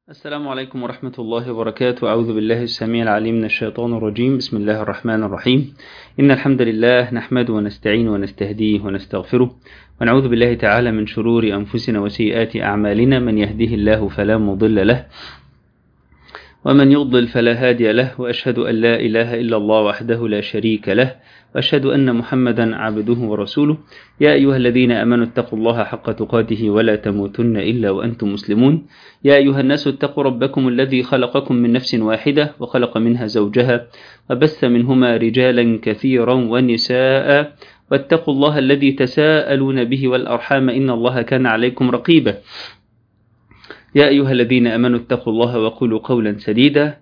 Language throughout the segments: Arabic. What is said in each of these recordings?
السلام عليكم ورحمة الله وبركاته. أعوذ بالله السميع العليم من الشيطان الرجيم. بسم الله الرحمن الرحيم. إن الحمد لله نحمده ونستعين ونستهديه ونستغفره ونعوذ بالله تعالى من شرور أنفسنا وسيئات أعمالنا. من يهده الله فلا مضل له ومن يضلل فلا هادي له، وأشهد أن لا إله إلا الله وحده لا شريك له، وأشهد أن محمدا عبده ورسوله. يا أيها الذين آمنوا اتقوا الله حق تقاته ولا تموتن إلا وأنتم مسلمون. يا أيها الناس اتقوا ربكم الذي خلقكم من نفس واحدة وخلق منها زوجها وبث منهما رجالا كثيرا ونساء، واتقوا الله الذي تساءلون به والأرحام إن الله كان عليكم رقيبا. يا أيها الذين آمنوا اتقوا الله وقولوا قولا سديدا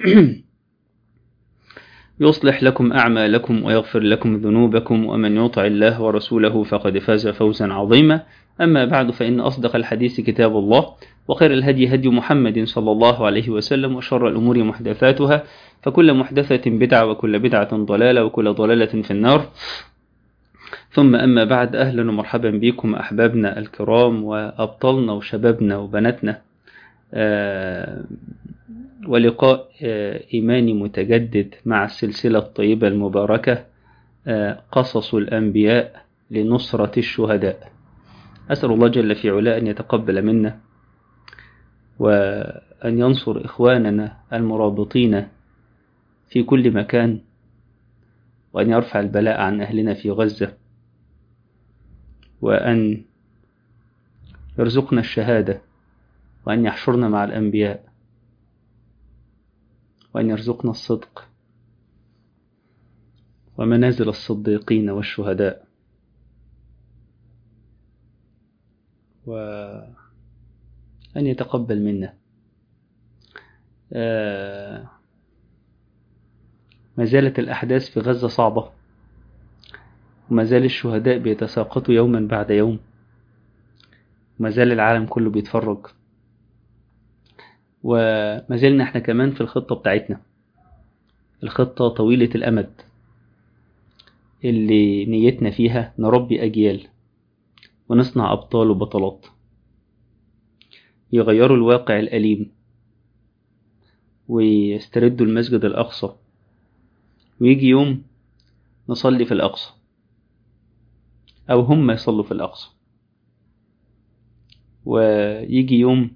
يصلح لكم أعمالكم ويغفر لكم ذنوبكم، ومن يطع الله ورسوله فقد فاز فوزا عظيما. أما بعد، فإن أصدق الحديث كتاب الله، وخير الهدي هدي محمد صلى الله عليه وسلم، وشر الأمور محدثاتها، فكل محدثة بدعة وكل بدعة ضلالة وكل ضلالة في النار. ثم أما بعد، أهلا ومرحبا بكم أحبابنا الكرام وأبطالنا وشبابنا وبناتنا، ولقاء إيماني متجدد مع السلسلة الطيبة المباركة قصص الأنبياء لنصرة الشهداء. أسأل الله جل في علاه أن يتقبل منا، وأن ينصر إخواننا المرابطين في كل مكان، وأن يرفع البلاء عن أهلنا في غزة، وأن يرزقنا الشهادة، وأن يحشرنا مع الأنبياء، وأن يرزقنا الصدق ومنازل الصديقين والشهداء، وأن يتقبل منا. ما زالت الأحداث في غزة صعبة، وما زال الشهداء بيتساقطوا يوما بعد يوم، وما زال العالم كله بيتفرج، وما زلنا احنا كمان في الخطة بتاعتنا، الخطة طويلة الأمد اللي نيتنا فيها نربي أجيال ونصنع أبطال وبطلات يغيروا الواقع الأليم، ويستردوا المسجد الأقصى، ويجي يوم نصلي في الأقصى أو هم يصلوا في الأقصى، ويجي يوم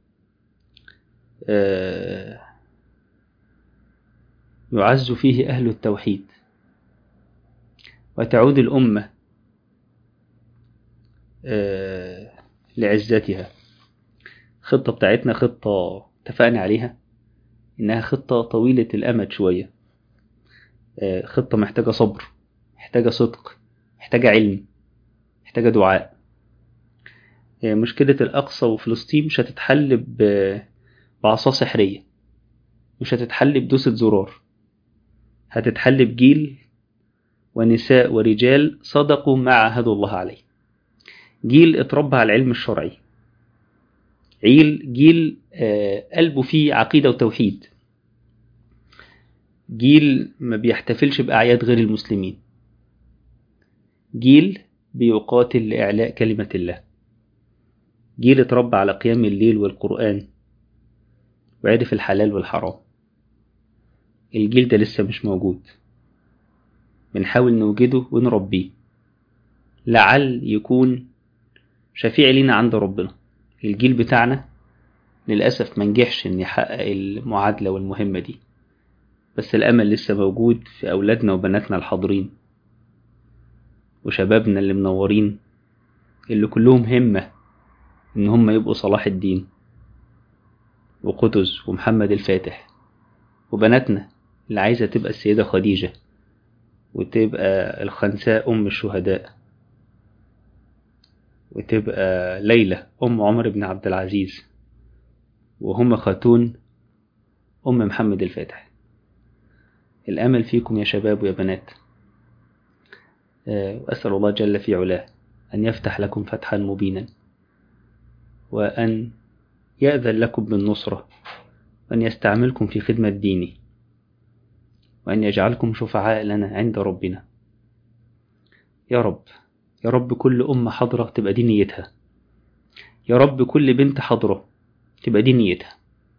يعز فيه أهل التوحيد، وتعود الأمة لعزتها. الخطة بتاعتنا خطة اتفقنا عليها إنها خطة طويلة الأمد شوية، خطة محتاجة صبر، محتاجة صدق، محتاجة علم، محتاجة دعاء. مشكلة الأقصى وفلسطين مش هتتحل بعصا سحرية، مش هتتحل بدوسة زرار، هتتحل بجيل ونساء ورجال صدقوا ما عاهدوا الله عليه، جيل اتربى على العلم الشرعي، جيل قلبه فيه عقيدة وتوحيد، جيل ما بيحتفلش بأعياد غير المسلمين، جيل بيقاتل لإعلاء كلمة الله، جيل اتربى على قيام الليل والقرآن وعرف الحلال والحرام. الجيل ده لسه مش موجود، بنحاول نوجده ونربيه لعل يكون شفيع لنا عند ربنا. الجيل بتاعنا للأسف ما نجحش ان يحقق المعادلة والمهمة دي، بس الأمل لسه موجود في أولادنا وبناتنا الحاضرين وشبابنا اللي منورين، اللي كلهم همة ان هم يبقوا صلاح الدين وقطز ومحمد الفاتح، وبناتنا اللي عايزة تبقى السيدة خديجة وتبقى الخنساء أم الشهداء، وتبقى ليلى أم عمر بن عبد العزيز، وهم خاتون أم محمد الفاتح. الأمل فيكم يا شباب ويا بنات، وأسأل الله جل في علاه أن يفتح لكم فتحا مبينا، وأن يأذن لكم بالنصرة، وأن يستعملكم في خدمة دينه، وأن يجعلكم شفعاء لنا عند ربنا. يا رب، يا رب كل أمة حضرة تبقى دي نيتها، يا رب كل بنت حضرة تبقى دي نيتها،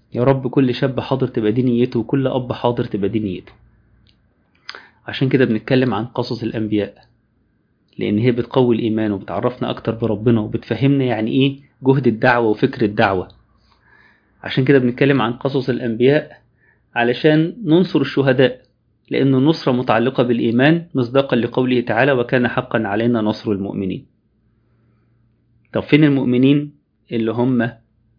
يا رب كل شاب حاضر تبقى دي نيته، وكل أب حاضر تبقى دي نيته. عشان كده بنتكلم عن قصص الأنبياء، لأن هي بتقوي الإيمان وبتعرفنا أكتر بربنا وبتفهمنا يعني إيه جهد الدعوة وفكر الدعوة. عشان كده بنتكلم عن قصص الأنبياء علشان ننصر الشهداء، لأن النصرة متعلقة بالإيمان مصداقا لقوله تعالى وكان حقا علينا نصر المؤمنين. طب فين المؤمنين اللي هم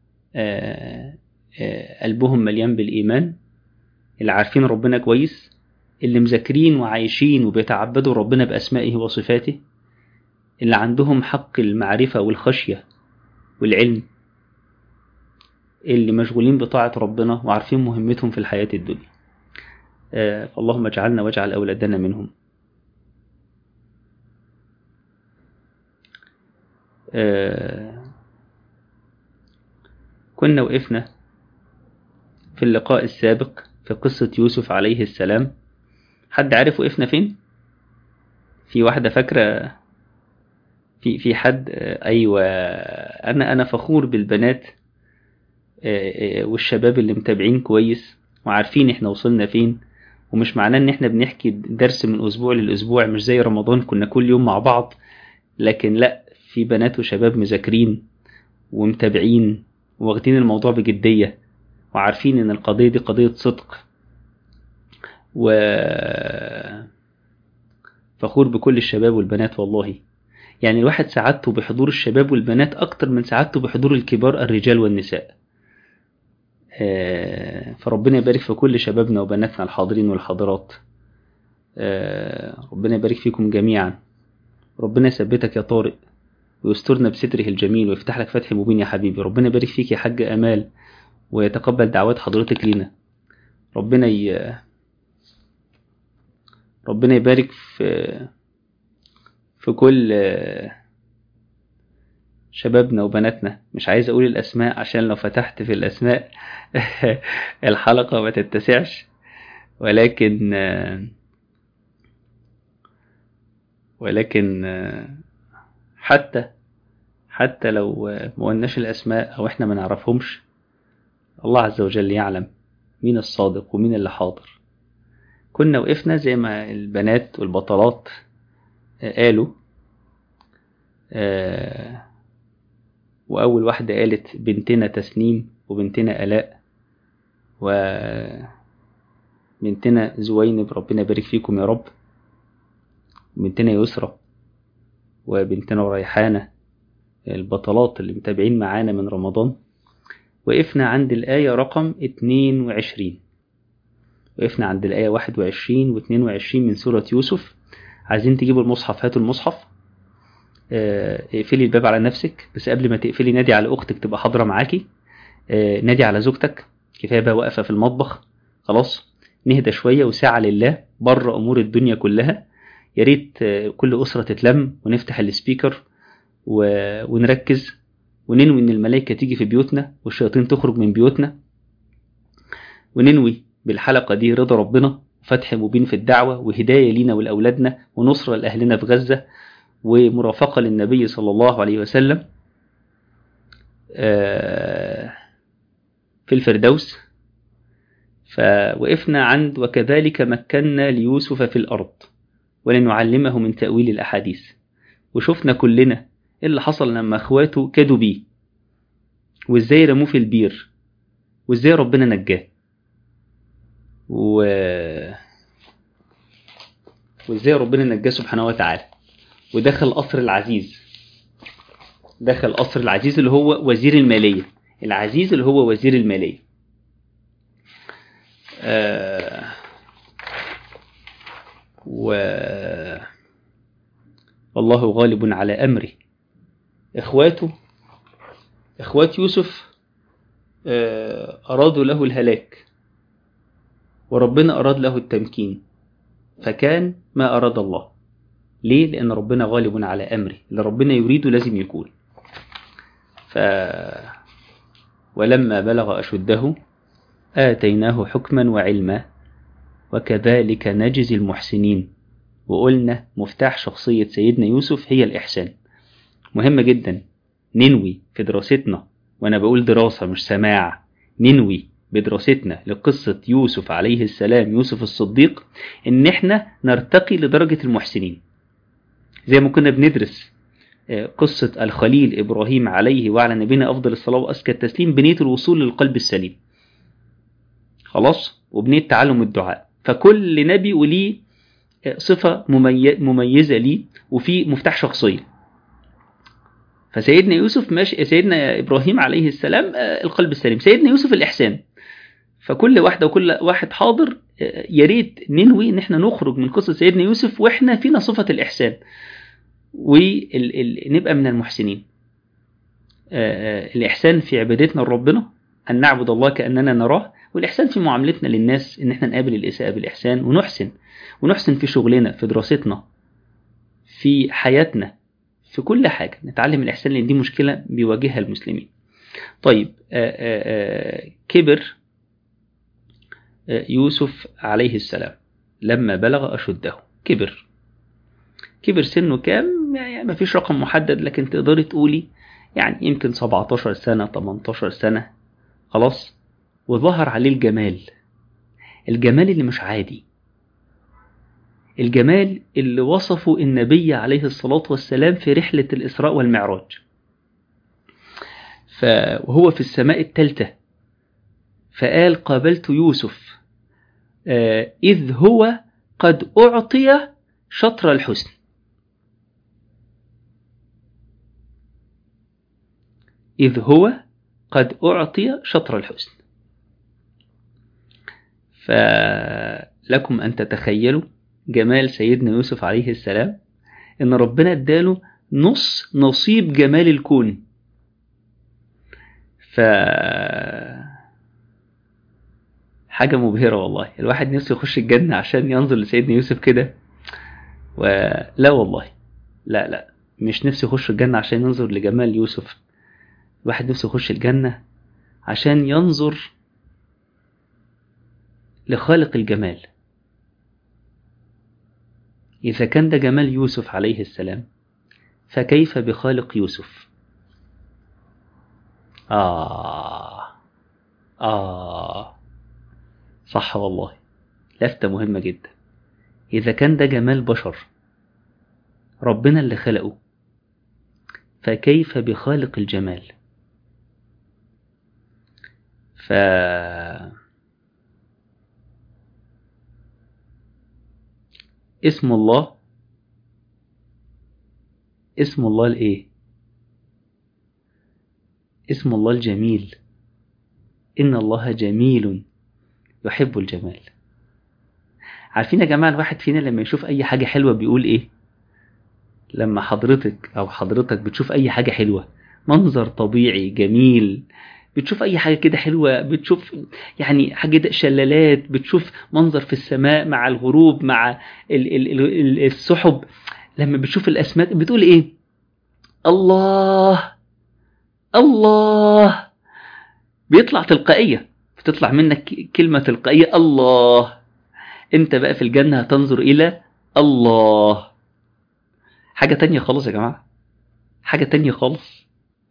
قلبهم مليان بالإيمان، اللي عارفين ربنا كويس، اللي مذاكرين وعايشين وبيتعبدوا ربنا بأسمائه وصفاته، اللي عندهم حق المعرفة والخشية والعلم، اللي مشغولين بطاعة ربنا وعارفين مهمتهم في الحياة الدنيا. اللهم اجعلنا واجعل أولادنا منهم. كنا وقفنا في اللقاء السابق في قصة يوسف عليه السلام. حد عارف وقفنا فين؟ في واحدة فاكرة؟ في حد؟ أيوة، أنا فخور بالبنات والشباب اللي متابعين كويس وعارفين احنا وصلنا فين. ومش معناه ان احنا بنحكي درس من أسبوع للأسبوع، مش زي رمضان كنا كل يوم مع بعض، لكن لا، في بنات وشباب مذاكرين ومتابعين واخدين الموضوع بجدية وعارفين ان القضية دي قضية صدق. فخور بكل الشباب والبنات والله. يعني الواحد سعادته بحضور الشباب والبنات أكتر من سعادته بحضور الكبار الرجال والنساء. فربنا يبارك في كل شبابنا وبناتنا الحاضرين والحاضرات. ربنا يبارك فيكم جميعا. ربنا يثبتك يا طارق ويسترنا بستره الجميل ويفتح لك فتح مبين يا حبيبي. ربنا يبارك فيك يا حاج أمال ويتقبل دعوات حضرتك لينا. ربنا يبارك في كل شبابنا وبناتنا. مش عايز أقول الأسماء عشان لو فتحت في الأسماء الحلقة ما تتسعش، ولكن حتى لو ما قلناش الأسماء أو إحنا ما نعرفهمش، الله عز وجل يعلم مين الصادق ومين اللي حاضر. كنا وقفنا زي ما البنات والبطلات قالوا، وأول واحدة قالت بنتنا تسنيم، وبنتنا آلاء، وبنتنا زوينب ربنا يبارك فيكم يا رب، بنتنا يسرى، وبنتنا ريحانة، البطلات اللي متابعين معانا من رمضان. وقفنا عند الآية رقم 22، وقفنا عند الآية 21 و 22 من سورة يوسف. عايزين تجيبوا المصحف، هاتوا المصحف. اقفلي الباب على نفسك، بس قبل ما تقفلي نادي على أختك تبقى حاضرة معاكي، نادي على زوجتك. كفاية بقى واقفة في المطبخ، خلاص نهدى شوية وساعة لله بره أمور الدنيا كلها. يا ريت كل أسرة تتلم ونفتح السبيكر ونركز وننوي إن الملائكة تيجي في بيوتنا والشياطين تخرج من بيوتنا، وننوي بالحلقة دي رضا ربنا، فتح مبين في الدعوة، وهداية لينا ولأولادنا، ونصرة لأهلنا في غزة، ومرافقة للنبي صلى الله عليه وسلم في الفردوس. فوقفنا عند وكذلك مكنا ليوسف في الأرض ولنعلمه من تأويل الأحاديث. وشفنا كلنا اللي حصل لما أخواته كادوا بيه، وإزاي رموه في البير، وإزاي ربنا نجاه، وإزاي ربنا نجاه سبحانه وتعالى، ودخل قصر العزيز. دخل قصر العزيز اللي هو وزير المالية، العزيز اللي هو وزير المالية. والله غالب على أمره. إخوات يوسف أرادوا له الهلاك، وربنا أراد له التمكين، فكان ما أراد الله. ليه؟ لأن ربنا غالب على أمره، اللي ربنا يريده لازم يكون. ولما بلغ أشده آتيناه حكما وعلما وكذلك نجزي المحسنين. وقلنا مفتاح شخصية سيدنا يوسف هي الإحسان. مهم جدا ننوي في دراستنا، وأنا بقول دراسة مش سماع، ننوي بدراستنا لقصة يوسف عليه السلام، يوسف الصديق، إن إحنا نرتقي لدرجة المحسنين، زي ما كنا بندرس قصة الخليل إبراهيم عليه وعلى نبينا أفضل الصلاة وأزكى التسليم بنية الوصول للقلب السليم، خلاص، وبنية تعلم الدعاء. فكل نبي وليه صفة مميزة ليه، وفي مفتاح شخصية. فسيدنا يوسف ماشي، سيدنا إبراهيم عليه السلام القلب السليم، سيدنا يوسف الإحسان. فكل واحدة وكل واحد حاضر يريد ننوي إن احنا نخرج من قصة سيدنا يوسف وإحنا فينا صفة الإحسان، ونبقى من المحسنين. الإحسان في عبادتنا لربنا، أن نعبد الله كأننا نراه، والإحسان في معاملتنا للناس، إن احنا نقابل الإساءة بالإحسان، ونحسن في شغلنا، في دراستنا، في حياتنا، في كل حاجة نتعلم الإحسان، لأن دي مشكلة بيواجهها المسلمين. طيب، كبر يوسف عليه السلام لما بلغ أشده. كبر سنه كام؟ يعني ما فيش رقم محدد، لكن تقدري تقولي يعني يمكن 17 سنة 18 سنة، خلاص. وظهر عليه الجمال اللي مش عادي، الجمال اللي وصفه النبي عليه الصلاة والسلام في رحلة الإسراء والمعراج. وهو في السماء الثالثة فقال: قابلت يوسف إذ هو قد أعطي شطر الحسن. إذ هو قد أعطي شطر الحسن. فلكم أن تتخيلوا جمال سيدنا يوسف عليه السلام، إن ربنا اداله نص نصيب جمال الكون. حاجة مبهرة والله. الواحد نفسه يخش الجنة عشان ينظر لسيدنا يوسف كده، ولا والله لا مش نفسه يخش الجنة عشان ينظر لجمال يوسف. الواحد نفسه يخش الجنة عشان ينظر لخالق الجمال. إذا كان ده جمال يوسف عليه السلام، فكيف بخالق يوسف؟ صح والله، لفتة مهمة جدا. إذا كان ده جمال بشر ربنا اللي خلقه، فكيف بخالق الجمال؟ اسم الله الإيه؟ اسم الله الجميل. إن الله جميل يحب الجمال. عارفين يا جماعة، الواحد فينا لما يشوف أي حاجة حلوة بيقول إيه؟ لما حضرتك أو حضرتك بتشوف أي حاجة حلوة، منظر طبيعي جميل، بتشوف أي حاجة كده حلوة، بتشوف يعني حاجة شلالات، بتشوف منظر في السماء مع الغروب مع السحب، لما بتشوف الأسماك بتقول إيه؟ الله الله. بيطلع تلقائية، بتطلع منك كلمة تلقائية الله. انت بقى في الجنة هتنظر إلى الله، حاجة تانية خالص يا جماعة، حاجة تانية خالص.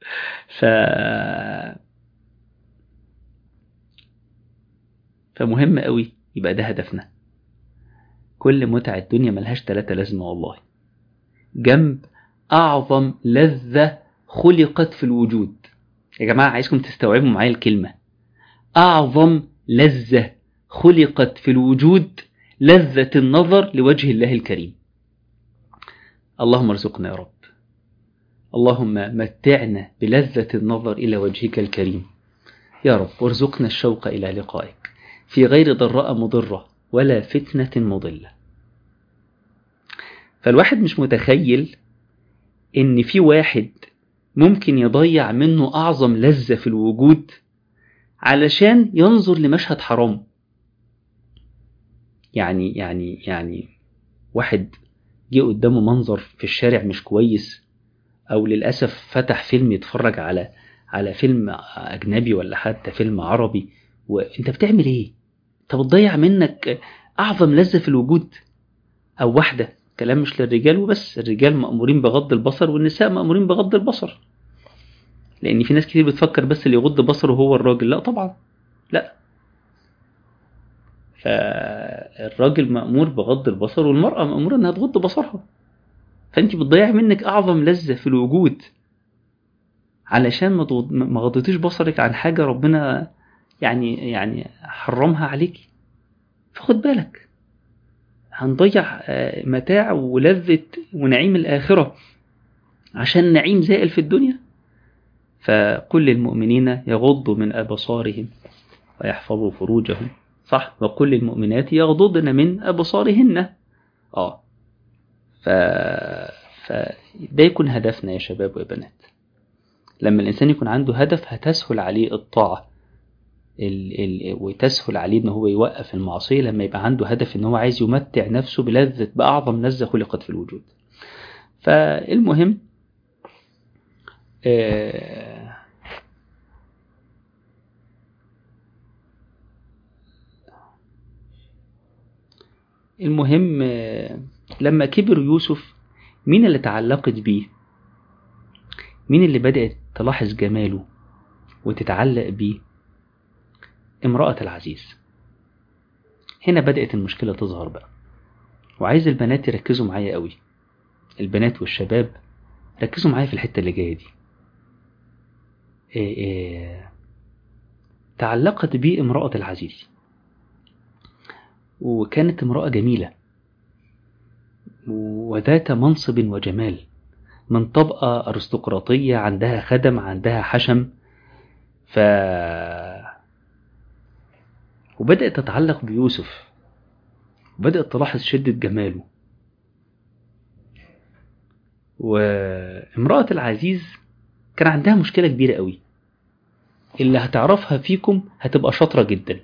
فمهم قوي يبقى ده هدفنا. كل متع الدنيا ملهاش 3 لازمة والله، جنب أعظم لذة خلقت في الوجود. يا جماعة عايزكم تستوعبوا معايا الكلمة، أعظم لذة خلقت في الوجود لذة النظر لوجه الله الكريم. اللهم ارزقنا يا رب، اللهم متعنا بلذة النظر إلى وجهك الكريم يا رب، وارزقنا الشوق إلى لقائك في غير ضراء مضرة ولا فتنة مضلة. فالواحد مش متخيل إن في واحد ممكن يضيع منه أعظم لذة في الوجود علشان ينظر لمشهد حرام. يعني واحد جه قدامه منظر في الشارع مش كويس، أو للأسف فتح فيلم يتفرج على فيلم أجنبي ولا حتى فيلم عربي، وانت بتعمل ايه؟ انت بتضيع منك أعظم لذة في الوجود. أو واحدة، كلام مش للرجال وبس، الرجال مأمورين بغض البصر والنساء مأمورين بغض البصر، لأن في ناس كتير بتفكر بس اللي يغض بصره هو الراجل. لا طبعا، لا، فالراجل مأمور بغض البصر والمرأة مأمورة انها تغض بصرها. فانت بتضيع منك اعظم لذة في الوجود علشان ما غضيتيش بصرك عن حاجة ربنا يعني حرمها عليكي. فخد بالك، هنضيع متاع ولذة ونعيم الآخرة عشان نعيم زائل في الدنيا. فقل للمؤمنين يغضوا من أبصارهم ويحفظوا فروجهم، صح، وقل للمؤمنات يغضضن من أبصارهن. فده يكون هدفنا يا شباب وبنات. لما الإنسان يكون عنده هدف هتسهل عليه الطاعة وتسهل عليه ان هو يوقف المعصية، لما يبقى عنده هدف ان هو عايز يمتع نفسه بلذة، بأعظم لذة خلقت في الوجود. فالمهم لما كبر يوسف، مين اللي تعلقت بيه؟ مين اللي بدأت تلاحظ جماله وتتعلق بيه؟ امرأة العزيز. هنا بدأت المشكلة تظهر بقى، وعايز البنات يركزوا معايا قوي، البنات والشباب ركزوا معايا في الحتة اللي جاية دي. تعلقت بيه امرأة العزيز، وكانت امرأة جميلة وذات منصب وجمال، من طبقة أرستقراطية، عندها خدم، عندها حشم. وبدأت تتعلق بيوسف، وبدأت تلاحظ شدة جماله. وامرأة العزيز كان عندها مشكلة كبيرة قوي، اللي هتعرفها فيكم هتبقى شاطرة جدا.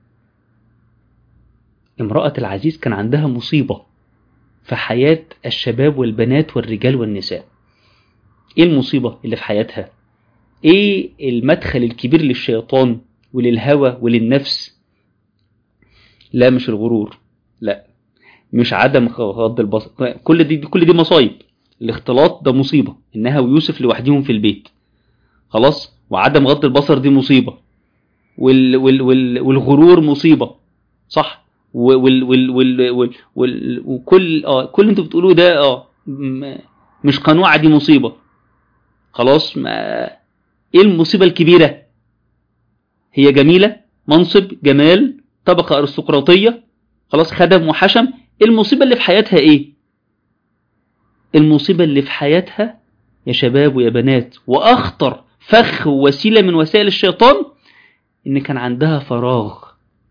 امرأة العزيز كان عندها مصيبة في حياة الشباب والبنات والرجال والنساء. ايه المصيبة اللي في حياتها؟ ايه المدخل الكبير للشيطان وللهوى وللنفس؟ لا مش الغرور، لا مش عدم غض البصر، كل دي مصايب. الاختلاط ده مصيبة، انها ويوسف لوحدهم في البيت خلاص، وعدم غض البصر دي مصيبة، والغرور مصيبة، صح، وكل انتوا بتقولوه ده مش قنوعة، دي مصيبة خلاص. ايه المصيبة الكبيرة؟ هي جميلة، منصب، جمال، طبقة أرستقراطية، خلاص، خدم وحشم. المصيبة اللي في حياتها ايه؟ المصيبة اللي في حياتها يا شباب ويا بنات، واخطر فخ ووسيلة من وسائل الشيطان، ان كان عندها فراغ.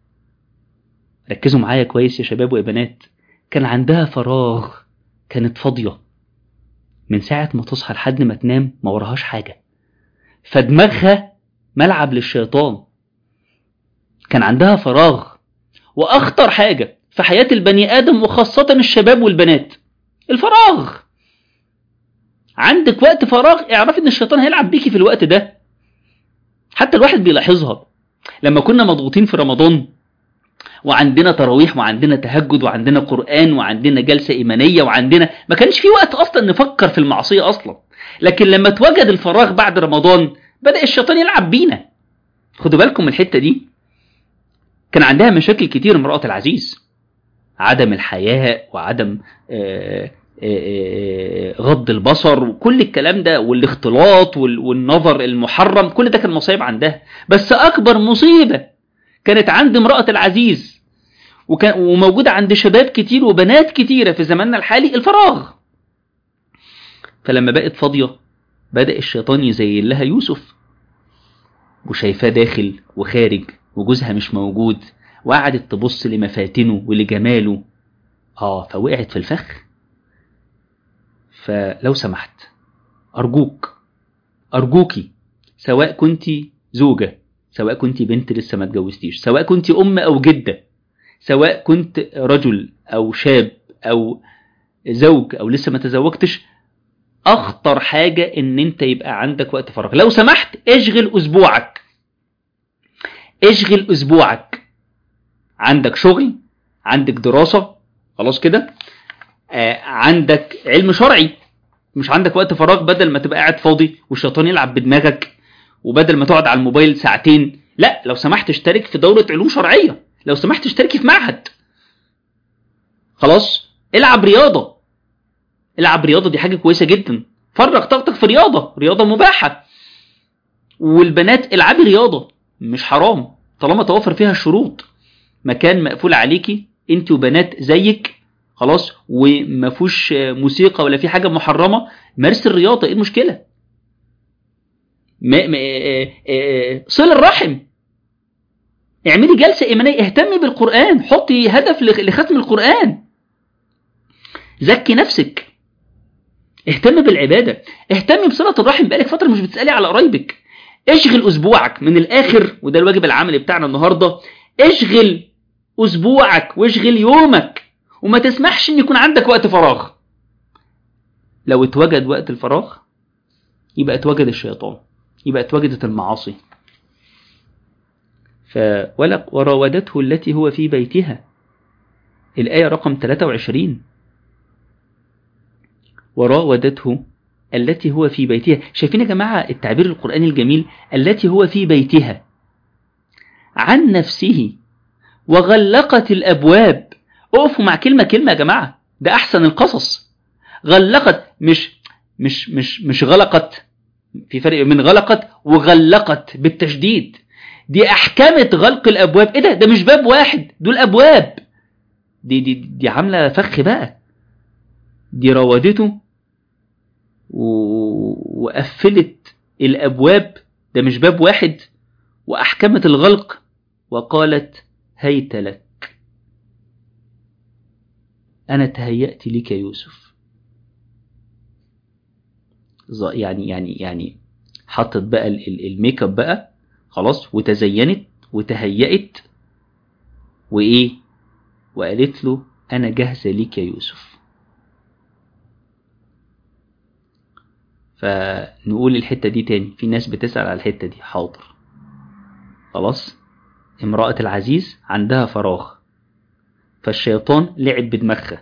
ركزوا معايا كويس يا شباب ويا بنات، كان عندها فراغ، كانت فاضية من ساعة ما تصحى لحد ما تنام، ما وراهاش حاجة، فدماغها ملعب للشيطان. كان عندها فراغ، واخطر حاجة في حياة البني آدم وخاصة الشباب والبنات الفراغ. عندك وقت فراغ، اعرف ان الشيطان هيلعب بيكي في الوقت ده. حتى الواحد بيلاحظها لما كنا مضغوطين في رمضان، وعندنا تراويح وعندنا تهجد وعندنا قرآن وعندنا جلسة إيمانية وعندنا، ما كانش في وقت أصلا نفكر في المعصية أصلا. لكن لما توجد الفراغ بعد رمضان، بدأ الشيطان يلعب بينا. خدوا بالكم من الحتة دي. كان عندها مشاكل كتير امرأة العزيز، عدم الحياء وعدم غض البصر وكل الكلام ده، والاختلاط والنظر المحرم، كل ده كان مصيب عندها. بس أكبر مصيبة كانت عند امرأة العزيز وموجودة عند شباب كتير وبنات كتيرة في زماننا الحالي، الفراغ. فلما بقت فاضية، بدأ الشيطان يزين لها يوسف، وشايفاه داخل وخارج وجوزها مش موجود، وقعدت تبص لمفاتنه ولجماله. فوقعت في الفخ. فلو سمحت، أرجوكي، سواء كنتي زوجة، سواء كنت بنت لسه ما اتجوزتيش، سواء كنت أم أو جدة، سواء كنت رجل أو شاب أو زوج أو لسه ما تزوجتش، أخطر حاجة إن أنت يبقى عندك وقت فراغ. لو سمحت اشغل أسبوعك. عندك شغل، عندك دراسة، خلاص كده، عندك علم شرعي، مش عندك وقت فراغ. بدل ما تبقى قاعد فاضي والشيطان يلعب بدماغك، وبدل ما تقعد على الموبايل ساعتين، لا، لو سمحت اشترك في دورة علوم شرعية. لو سمحت اشتركي في معهد، خلاص العب رياضة، العب رياضة، دي حاجة كويسة جدا، فرغ طاقتك في رياضة، رياضة مباحة. والبنات العبي رياضة مش حرام طالما توفر فيها الشروط، مكان مقفول عليكي انت وبنات زيك، خلاص، وما فيهوش موسيقى ولا في حاجة محرمة، مارس الرياضة، ايه المشكلة؟ صل الرحم، اعملي جلسة إيمانية، اهتمي بالقرآن، حطي هدف لختم القرآن، زكي نفسك، اهتمي بالعبادة، اهتمي بصلة الرحم، بقالك فترة مش بتسألي على قرايبك، اشغل أسبوعك من الآخر، وده الواجب العملي بتاعنا النهاردة، اشغل أسبوعك واشغل يومك، وما تسمحش ان يكون عندك وقت فراغ. لو اتوجد وقت الفراغ يبقى اتوجد الشيطان، يبقى اتوجدت المعاصي. وراودته التي هو في بيتها، الآية رقم 23، وراودته التي هو في بيتها. شايفين يا جماعة التعبير القرآني الجميل؟ التي هو في بيتها عن نفسه وغلقت الأبواب. اقفوا مع كلمة كلمة يا جماعة، ده أحسن القصص. غلقت، مش غلقت، في فرق من غلقت وغلقت بالتشديد. دي أحكمت غلق الأبواب. إيه ده مش باب واحد، دول أبواب. دي عاملة فخ بقى. دي راودته وقفلت الأبواب، ده مش باب واحد، وأحكمت الغلق، وقالت هيت لك، أنا تهيأت لك يا يوسف. يعني حطت بقى الميك اب بقى، خلاص، وتزينت وتهيأت، وإيه، وقالت له أنا جاهزة لك يا يوسف. فنقول الحتة دي تاني، في ناس بتسأل على الحتة دي، حاضر، خلاص. امرأة العزيز عندها فراغ، فالشيطان لعب بدماغها،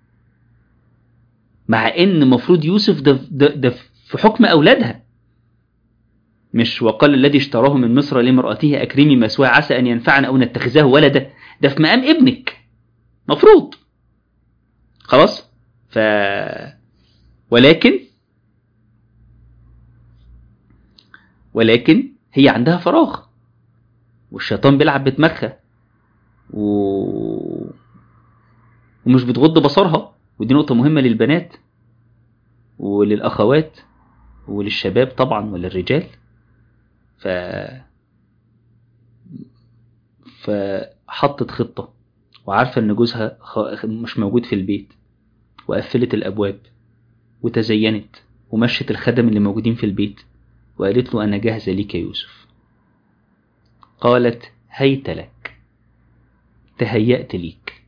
مع ان مفروض يوسف ده في حكم أولادها، مش وقال الذي اشتراه من مصر لامرأته أكرمي مثواه عسى أن ينفعنا أو نتخذه ولدا، ده في مقام ابنك مفروض، خلاص. ولكن هي عندها فراغ، والشيطان بيلعب بدماغها ومش بتغض بصرها. ودي نقطة مهمة للبنات وللأخوات وللشباب طبعا وللرجال. فحطت خطة وعارفة ان جوزها مش موجود في البيت، وقفلت الأبواب وتزينت ومشت الخدم اللي موجودين في البيت، وقالت له أنا جاهزة ليك يا يوسف. قالت هيت لك، تهيأت ليك.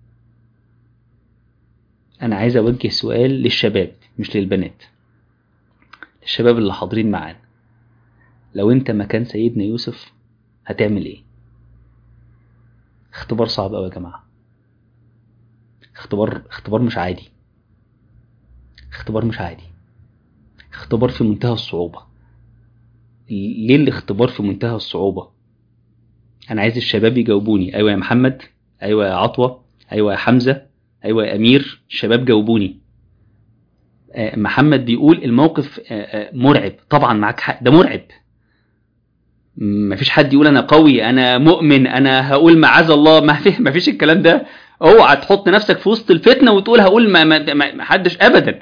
أنا عايز أوجه سؤال للشباب مش للبنات، الشباب اللي حاضرين معانا، لو أنت مكان سيدنا يوسف هتعمل إيه؟ اختبار صعب أوي يا جماعة، اختبار مش عادي، اختبار مش عادي، اختبار في منتهى الصعوبة. ليه الاختبار في منتهى الصعوبة؟ أنا عايز الشباب يجاوبوني. أيوة يا محمد، أيوة يا عطوة، أيوة يا حمزة، أيوة يا أمير، الشباب جاوبوني. محمد بيقول الموقف مرعب. طبعا معاك حق، ده مرعب. مفيش حد يقول أنا قوي، أنا مؤمن، أنا هقول معاذ الله، ما فيش الكلام ده. اوعى تحط نفسك في وسط الفتنة وتقول هقول ما حدش أبدا.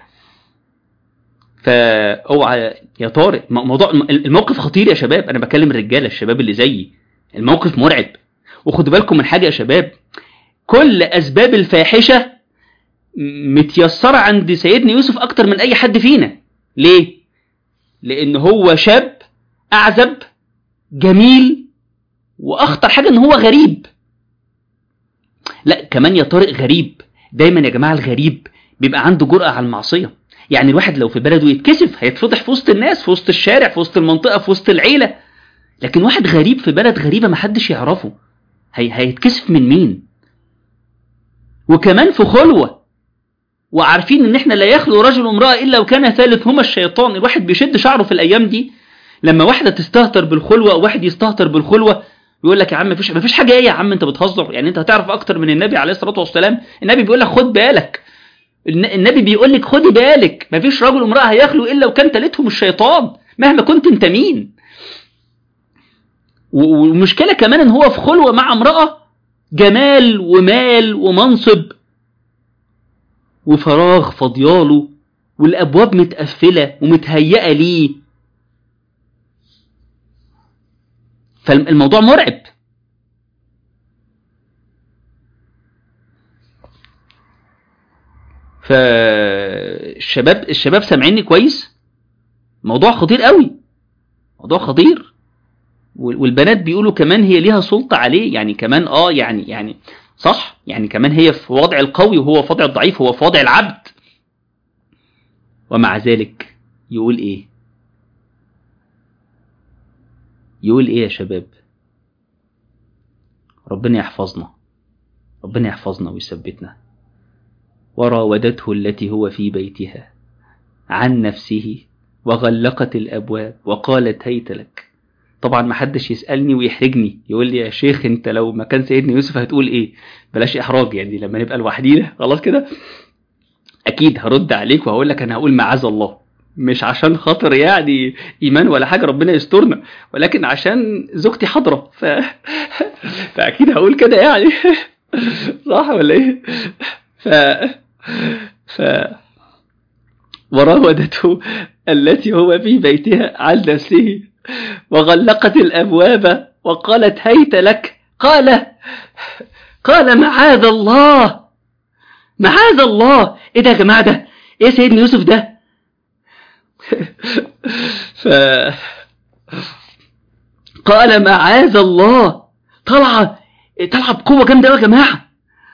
فاوعى يا طارق، الموقف خطير يا شباب. أنا بكلم الرجالة، الشباب اللي زيي، الموقف مرعب. وخدوا بالكم من حاجة يا شباب، كل أسباب الفاحشة متيسرة عند سيدنا يوسف أكتر من أي حد فينا. ليه؟ لأن هو شاب أعزب جميل، وأخطر حاجة أن هو غريب. لا كمان يا طارق غريب. دايما يا جماعة الغريب بيبقى عنده جرأة على المعصية. يعني الواحد لو في بلده يتكسف، هيتفضح في وسط الناس، في وسط الشارع، في وسط المنطقة، في وسط العيلة. لكن واحد غريب في بلد غريبة محدش يعرفه، هيتكسف من مين؟ وكمان في خلوة، وعارفين ان احنا لا يخلو رجل وامرأة الا وكان ثالثهما الشيطان. الواحد بيشد شعره في الايام دي لما واحدة تستهتر بالخلوة او واحد يستهتر بالخلوة، يقول لك يا عم مفيش حاجه، ايه يا عم انت بتهزر؟ يعني انت هتعرف اكتر من النبي عليه الصلاه والسلام؟ النبي بيقول لك خد بالك، النبي بيقول لك خدي بالك، مفيش رجل وامراه هيخلو الا وكان تالتهم الشيطان مهما كنت انت مين. والمشكله كمان ان هو في خلوه مع امراه جمال ومال ومنصب وفراغ فضياله والابواب متقفله ومتهيئه ليه، فالموضوع مرعب. فالشباب سامعيني كويس؟ موضوع خطير قوي، موضوع خطير. والبنات بيقولوا كمان هي ليها سلطة عليه، يعني كمان يعني صح، يعني كمان هي في وضع القوي وهو في وضع الضعيف، هو في وضع العبد. ومع ذلك يقول ايه؟ يقول ايه يا شباب؟ ربنا يحفظنا، ربنا يحفظنا ويثبتنا. وراودته التي هو في بيتها عن نفسه وغلقت الأبواب وقالت هيت لك. طبعا ما حدش يسألني ويحرجني يقول لي يا شيخ انت لو مكان سيدنا يوسف هتقول ايه؟ بلاش احراج، يعني لما نبقى لوحدينا خلاص كده اكيد هرد عليك وهقول لك انا هقول معاذ الله، مش عشان خاطر يعني ايمان ولا حاجه ربنا يسترنا، ولكن عشان زوجتي حاضره فاكيد هقول كده يعني صح ولا ايه؟ ف ف وراودته التي هو في بيتها عن نفسه وغلقت الأبواب وقالت هيت لك. قال معاذ الله، معاذ الله. ايه ده يا جماعة؟ ده ايه سيدنا يوسف ده؟ قال معاذ الله. طلع بقوة جامدة يا جماعة.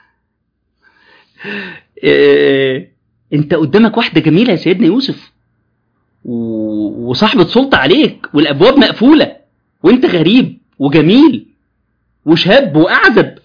انت قدامك واحدة جميلة يا سيدنا يوسف وصاحبة سلطة عليك والأبواب مقفولة وانت غريب وجميل وشاب وأعزب.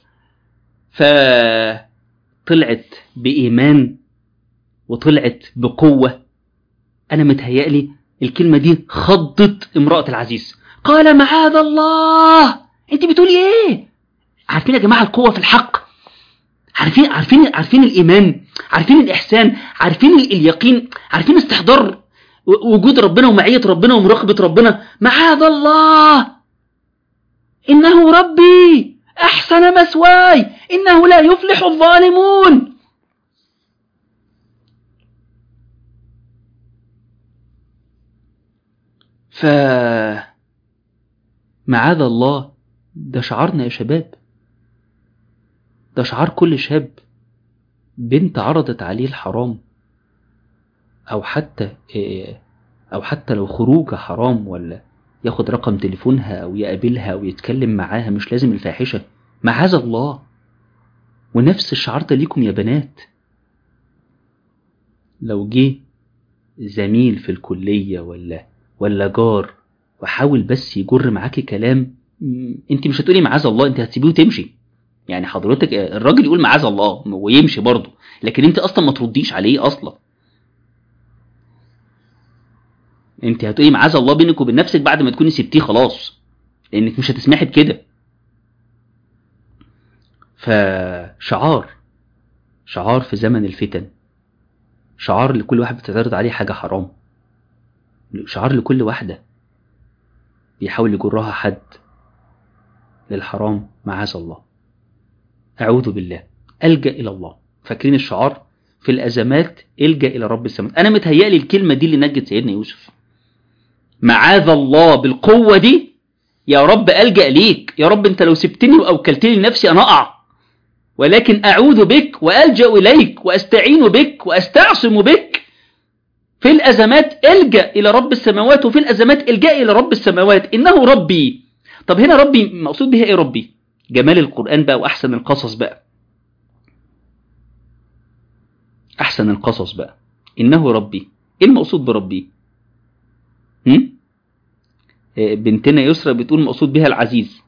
فطلعت بإيمان وطلعت بقوة. أنا متهيألي الكلمة دي خضت امرأة العزيز. قال معاذ الله. انت بتقولي ايه؟ عارفين يا جماعة القوة في الحق؟ عارفين الإيمان، عارفين الإحسان، عارفين اليقين، عارفين استحضار وجود ربنا ومعية ربنا ومراقبة ربنا. معاذ الله، إنه ربي أحسن مثواي إنه لا يفلح الظالمون. معاذ الله ده شعارنا يا شباب، ده شعار كل شاب. بنت عرضت عليه الحرام أو حتى لو خروجها حرام، ولا ياخد رقم تليفونها أو يقابلها أو يتكلم معاها، مش لازم الفاحشة، معاذ الله. ونفس الشعار ده ليكم يا بنات. لو جه زميل في الكلية ولا جار وحاول بس يجر معاكي كلام، انت مش هتقولي معاذ الله، انت هتسيبيه وتمشي. يعني حضرتك الراجل يقول معاذ الله ويمشي برضه، لكن انت اصلا ما ترديش عليه اصلا. انت هتقولي معاذ الله بينك وبين نفسك بعد ما تكوني سبتيه خلاص، لانك مش هتسمحي بكده. فشعار في زمن الفتن، شعار لكل واحد بتتعرض عليه حاجة حرام، شعار لكل واحدة بيحاول يجرها حد للحرام. معاذ الله، أعوذ بالله، ألجأ إلى الله. فاكرين الشعار في الأزمات؟ ألجأ إلى رب السماوات. أنا متهيألي الكلمة دي اللي نجت سيدنا يوسف. معاذ الله بالقوة دي، يا رب ألجأ ليك، يا رب أنت لو سبتني وأوكلتني لنفسي أنا أقع، ولكن أعوذ بك وألجأ إليك وأستعين بك وأستعصم بك. في الأزمات ألجأ إلى رب السماوات، وفي الأزمات ألجأ إلى رب السماوات إنه ربي. طب هنا ربي مقصود بها إيه؟ ربي جمال القرآن بقى وأحسن القصص بقى، أحسن القصص بقى. إنه ربي، إيه المقصود بربي؟ بنتنا يسرى بتقول مقصود بها العزيز.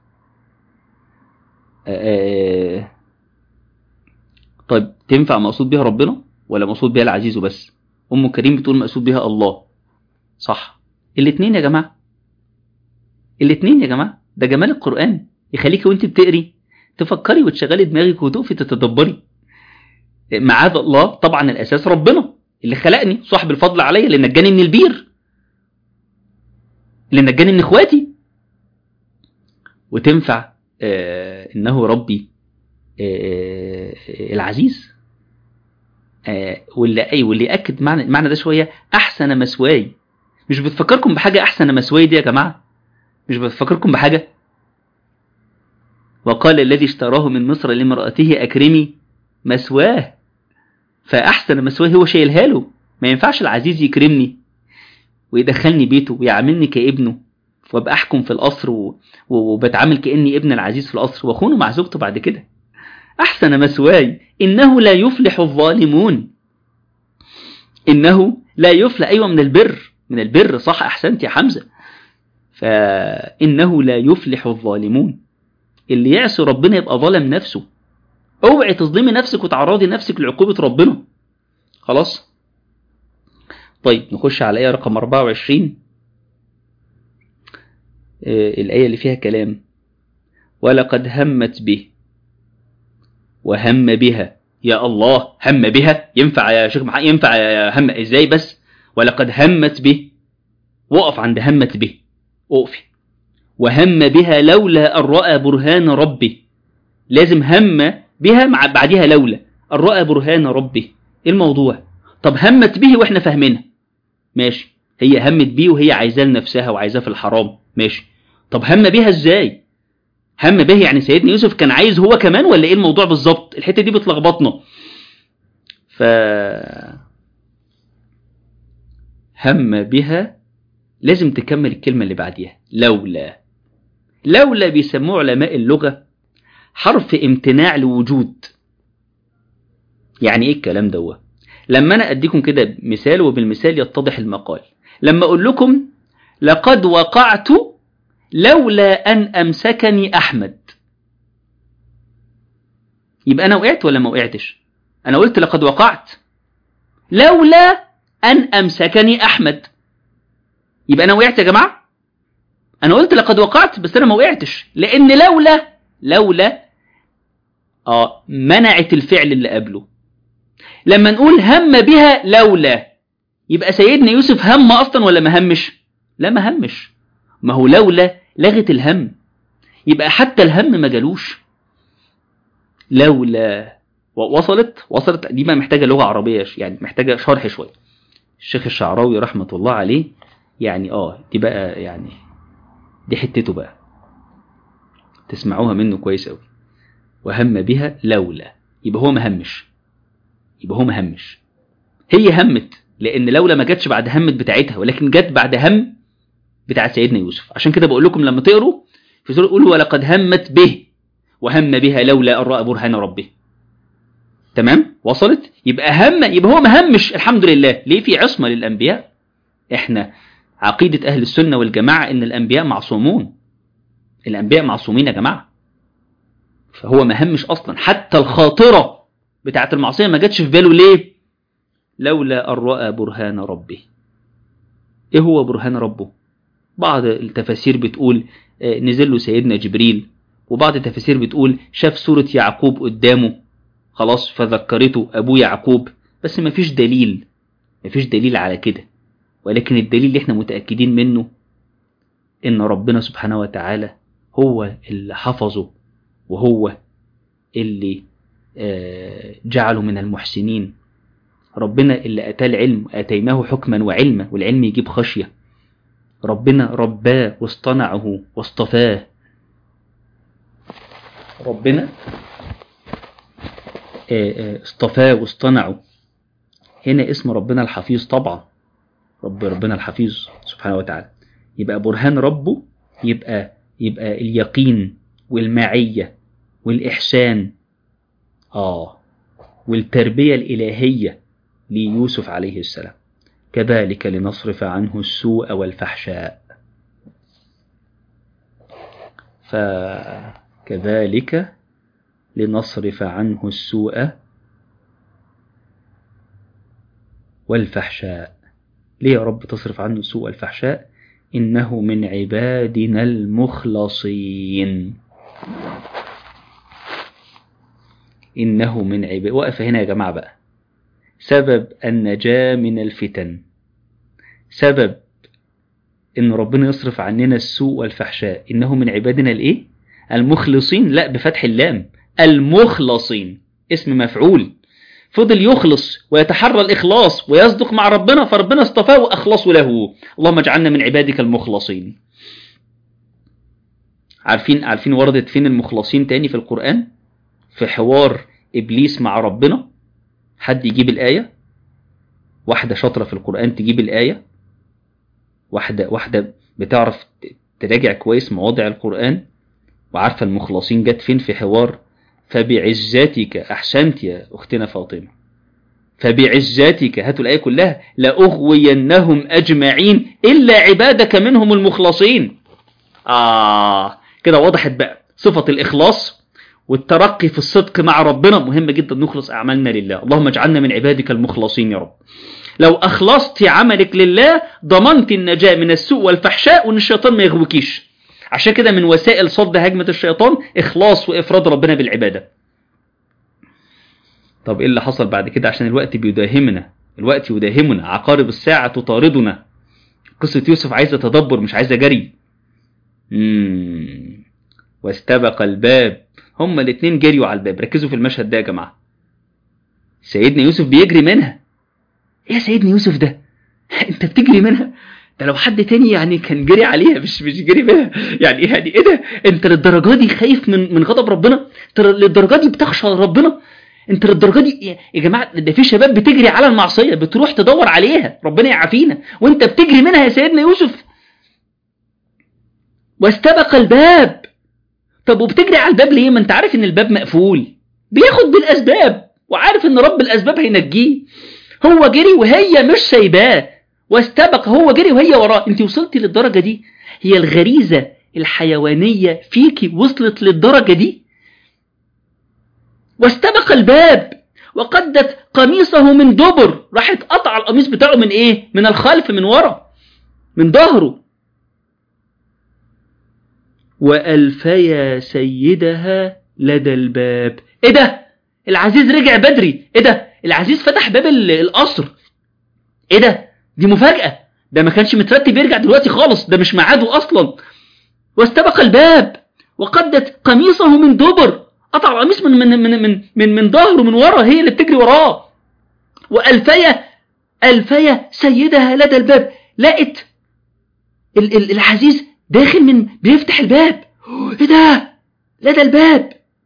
طيب تنفع مقصود بها ربنا ولا مقصود بها العزيز وبس؟ أم كريم بتقول مقصود بها الله. صح، الاثنين يا جماعة، الاثنين يا جماعة. ده جمال القرآن يخليك وانت بتقري تفكري وتشغلي دماغك وتقفي تتدبري. معاذ الله، طبعا الأساس ربنا اللي خلقني صاحب الفضل عليا، اللي نجاني من البير، اللي نجاني من اخواتي. وتنفع إنه ربي العزيز. واللي يأكد معنى ده شوية، أحسن مسواي. مش بتفكركم بحاجة أحسن مسواي دي يا جماعة؟ مش بتفكركم بحاجة؟ وقال الذي اشتراه من مصر لامرأته أكرمي مسواه. فأحسن مسواه هو شايلها له. ما ينفعش العزيز يكرمني ويدخلني بيته ويعاملني كابنه، وابقى أحكم في القصر وبتعامل كأني ابن العزيز في القصر، واخونه مع زوجته بعد كده. أحسن مسواي إنه لا يفلح الظالمون. إنه لا يفلح، أيوة، من البر صح، أحسنت يا حمزة. فإنه لا يفلح الظالمون. اللي يعصي ربنا يبقى ظالم نفسه. اوعي تظلمي نفسك وتعرضي نفسك لعقوبة ربنا. خلاص. طيب نخش على الآية رقم 24. الآية اللي فيها كلام. ولقد همت به وهم بها. يا الله، هم بها ينفع يا شيخ محمد؟ ينفع يا هم؟ ازاي بس؟ ولقد همت به. وقف عند همت به، اقفي. وهم بها لولا أن رأى برهان ربه. لازم هم بها مع بعدها لولا أن رأى برهان ربه. ايه الموضوع؟ طب همت به واحنا فاهمينها، ماشي. هي همت بيه وهي عايزاه لنفسها وعايزاه في الحرام، ماشي. طب هم بها ازاي؟ هم به يعني سيدنا يوسف كان عايز هو كمان، ولا ايه الموضوع بالظبط؟ الحتة دي بتلخبطنا. هم بها لازم تكمل الكلمة اللي بعديها لولا. لولا بيسموه علماء اللغة حرف امتناع لوجود. يعني ايه الكلام ده؟ لما انا اديكم كده مثال وبالمثال يتضح المقال. لما اقول لكم لقد وقعت لولا ان امسكني احمد، يبقى انا وقعت ولا ما وقعتش؟ انا قلت لقد وقعت لولا ان امسكني احمد، يبقى انا وقعت يا جماعة؟ انا قلت لقد وقعت بس انا ما وقعتش، لان لولا منعت الفعل اللي قبله. لما نقول هم بها لولا، يبقى سيدنا يوسف هم اصلا ولا ما همش؟ لا ما همش. ما هو لولا لغت الهم، يبقى حتى الهم ما جالوش. لولا وصلت دي ما محتاجة لغة عربية، يعني محتاجة شرح شوية. الشيخ الشعراوي رحمة الله عليه يعني دي بقى يعني دي حتته بقى، تسمعوها منه كويس قوي. وهم بها لولا، يبقى هو ما همش. هي همت، لان لولا ما جاتش بعد همت بتاعتها، ولكن جت بعد هم بتاع سيدنا يوسف. عشان كده بقول لكم لما تقروا في سورة قولوا ولقد همت به وهم بها لولا أن رأى برهان ربه. تمام؟ وصلت؟ يبقى هو ما همش. الحمد لله. ليه؟ في عصمة للأنبياء. احنا عقيدة أهل السنة والجماعة إن الأنبياء معصومون. الأنبياء معصومين يا جماعة. فهو ما همش أصلا، حتى الخاطرة بتاعة المعصية ما جاتش في باله. ليه؟ لولا أن رأى برهان ربه. إيه هو برهان ربه؟ بعض التفاسير بتقول نزل له سيدنا جبريل، وبعض التفاسير بتقول شاف سورة يعقوب قدامه خلاص فذكرته أبو يعقوب. بس ما فيش دليل على كده. ولكن الدليل اللي احنا متأكدين منه إن ربنا سبحانه وتعالى هو اللي حفظه، وهو اللي جعله من المحسنين. ربنا اللي أتى العلم، أتيناه حكما وعلما، والعلم يجيب خشية. ربنا رباه واصطنعه واصطفاه. ربنا اصطفاه واصطنعه. هنا اسم ربنا الحفيظ طبعا. ربنا الحفيظ سبحانه وتعالى. يبقى برهان ربه يبقى اليقين والمعية والإحسان والتربية الإلهية ليوسف عليه السلام. كذلك لنصرف عنه السوء والفحشاء. فكذلك لنصرف عنه السوء والفحشاء. ليه يا رب تصرف عنه السوء والفحشاء؟ إنه من عبادنا المخلصين. إنه من عباد. وقف هنا يا جماعة بقى. سبب النجاة من الفتن، سبب إن ربنا يصرف عننا السوء والفحشاء، إنه من عبادنا الإيه؟ المخلصين. لا، بفتح اللام، المخلصين، اسم مفعول. فضل يخلص ويتحرى الإخلاص ويصدق مع ربنا، فربنا اصطفاه وأخلصه له. اللهم اجعلنا من عبادك المخلصين. عارفين وردت فين المخلصين تاني في القرآن؟ في حوار إبليس مع ربنا. حد يجيب الآية؟ واحدة شاطرة في القرآن تجيب الآية، واحدة بتعرف تراجع كويس مواضع القرآن وعارفة المخلصين جت فين في حوار فبعزتك. أحسنت يا أختنا فاطمة، فبعزتك. هاتوا الآية كلها. لأغوينهم أجمعين إلا عبادك منهم المخلصين. كده وضحت بقى صفة الإخلاص والترقي في الصدق مع ربنا. مهم جدا نخلص أعمالنا لله. اللهم اجعلنا من عبادك المخلصين يا رب. لو أخلصت عملك لله ضمنت النجاة من السوء والفحشاء، وإن الشيطان ما يغوكيش. عشان كده من وسائل صد هجمة الشيطان إخلاص وإفراد ربنا بالعبادة. طب إيه اللي حصل بعد كده؟ عشان الوقت بيداهمنا، الوقت يداهمنا، عقارب الساعة تطاردنا. قصة يوسف عايزة تدبر مش عايزة جري. واستبق الباب. هما الاتنين جريوا على الباب. ركزوا في المشهد ده يا جماعة. سيدنا يوسف بيجري منها. ايه يا سيدنا يوسف ده؟ انت بتجري منها؟ ده لو حد تاني يعني كان جري عليها، مش جري منها. يعني ايه ده؟ انت للدرجة دي خايف من غضب ربنا؟ انت للدرجة دي بتخشى ربنا؟ انت للدرجة دي يا جماعة؟ ده في شباب بتجري على المعصية، بتروح تدور عليها، ربنا يعافينا، وانت بتجري منها يا سيدنا يوسف. واستبق الباب. طب وبتجري على الباب ليه؟ ما انت عارف ان الباب مقفول. بياخد بالاسباب وعارف ان رب الاسباب هينجيه. هو جري وهي مش سايباه. واستبق، هو جري وهي وراه. انت وصلتي للدرجة دي؟ هي الغريزة الحيوانية فيكي وصلت للدرجة دي؟ واستبق الباب وقدت قميصه من دبر. راحت قطع القميص بتاعه من ايه؟ من الخلف، من ورا، من ظهره. وألفيا سيدها لدى الباب. ايه ده؟ العزيز رجع بدري. ايه ده؟ العزيز فتح باب القصر. ايه ده؟ دي مفاجأة. ده ما كانش مترتب يرجع دلوقتي خالص، ده مش ميعاده اصلا. واستبق الباب وقدت قميصه من دبر. قطع القميص من ظهره، من ورا، هي اللي بتجري وراه. ألفيا سيدها لدى الباب. لقت العزيز داخل بيفتح الباب. ايه ده؟ لدى الباب.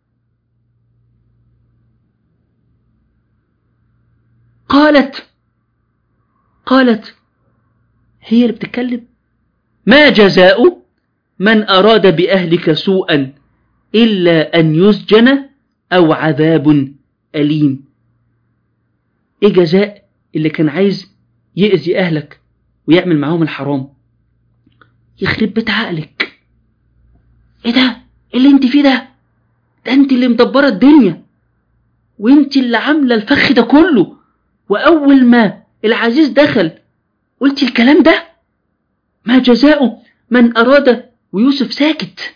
قالت هي اللي بتتكلم. ما جزاء من أراد بأهلك سوءا إلا أن يسجن أو عذاب أليم. إيه جزاء اللي كان عايز يأذي أهلك ويعمل معهم الحرام؟ يخرب بيت عقلك. إيه ده اللي انت فيه ده؟ ده انت اللي مدبرة الدنيا، وانت اللي عاملة الفخ ده كله. وأول ما العزيز دخل قلت الكلام ده. ما جزاء من أراد، ويوسف ساكت.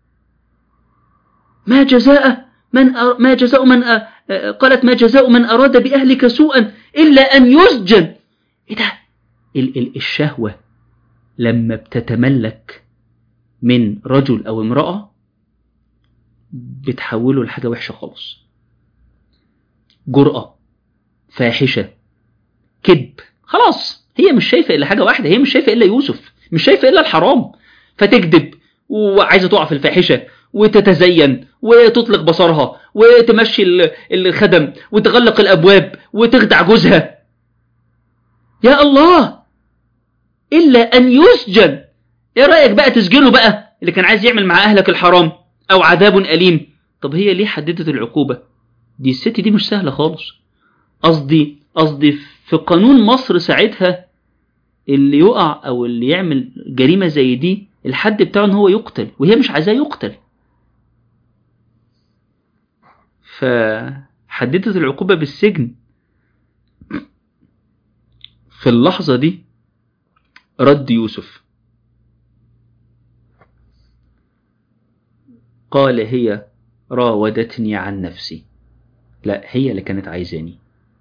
ما جزاء من قالت ما جزاء من أراد بأهلك سوءا إلا أن يسجن. إيه ده؟ الشهوة لما بتتملك من رجل أو امرأة بتحوله لحاجة وحشة خالص. جرأة، فاحشة، كذب. خلاص هي مش شايفة إلا حاجة واحدة، هي مش شايفة إلا يوسف، مش شايفة إلا الحرام، فتكذب وعايزة تقع في الفاحشة وتتزين وتطلق بصرها وتمشي الخدم وتغلق الأبواب وتخدع جوزها. يا الله، إلا أن يسجن. إيه رأيك بقى تسجنه بقى اللي كان عايز يعمل مع أهلك الحرام، أو عذاب أليم؟ طب هي ليه حددت العقوبة دي؟ الست دي مش سهلة خالص. قصدي في قانون مصر ساعتها اللي يقع أو اللي يعمل جريمة زي دي الحد بتاعه إن هو يقتل، وهي مش عايزاه يقتل. فحددت العقوبة بالسجن. في اللحظة دي رد يوسف، قال هي راودتني عن نفسي. لا، هي اللي كانت عايزاني.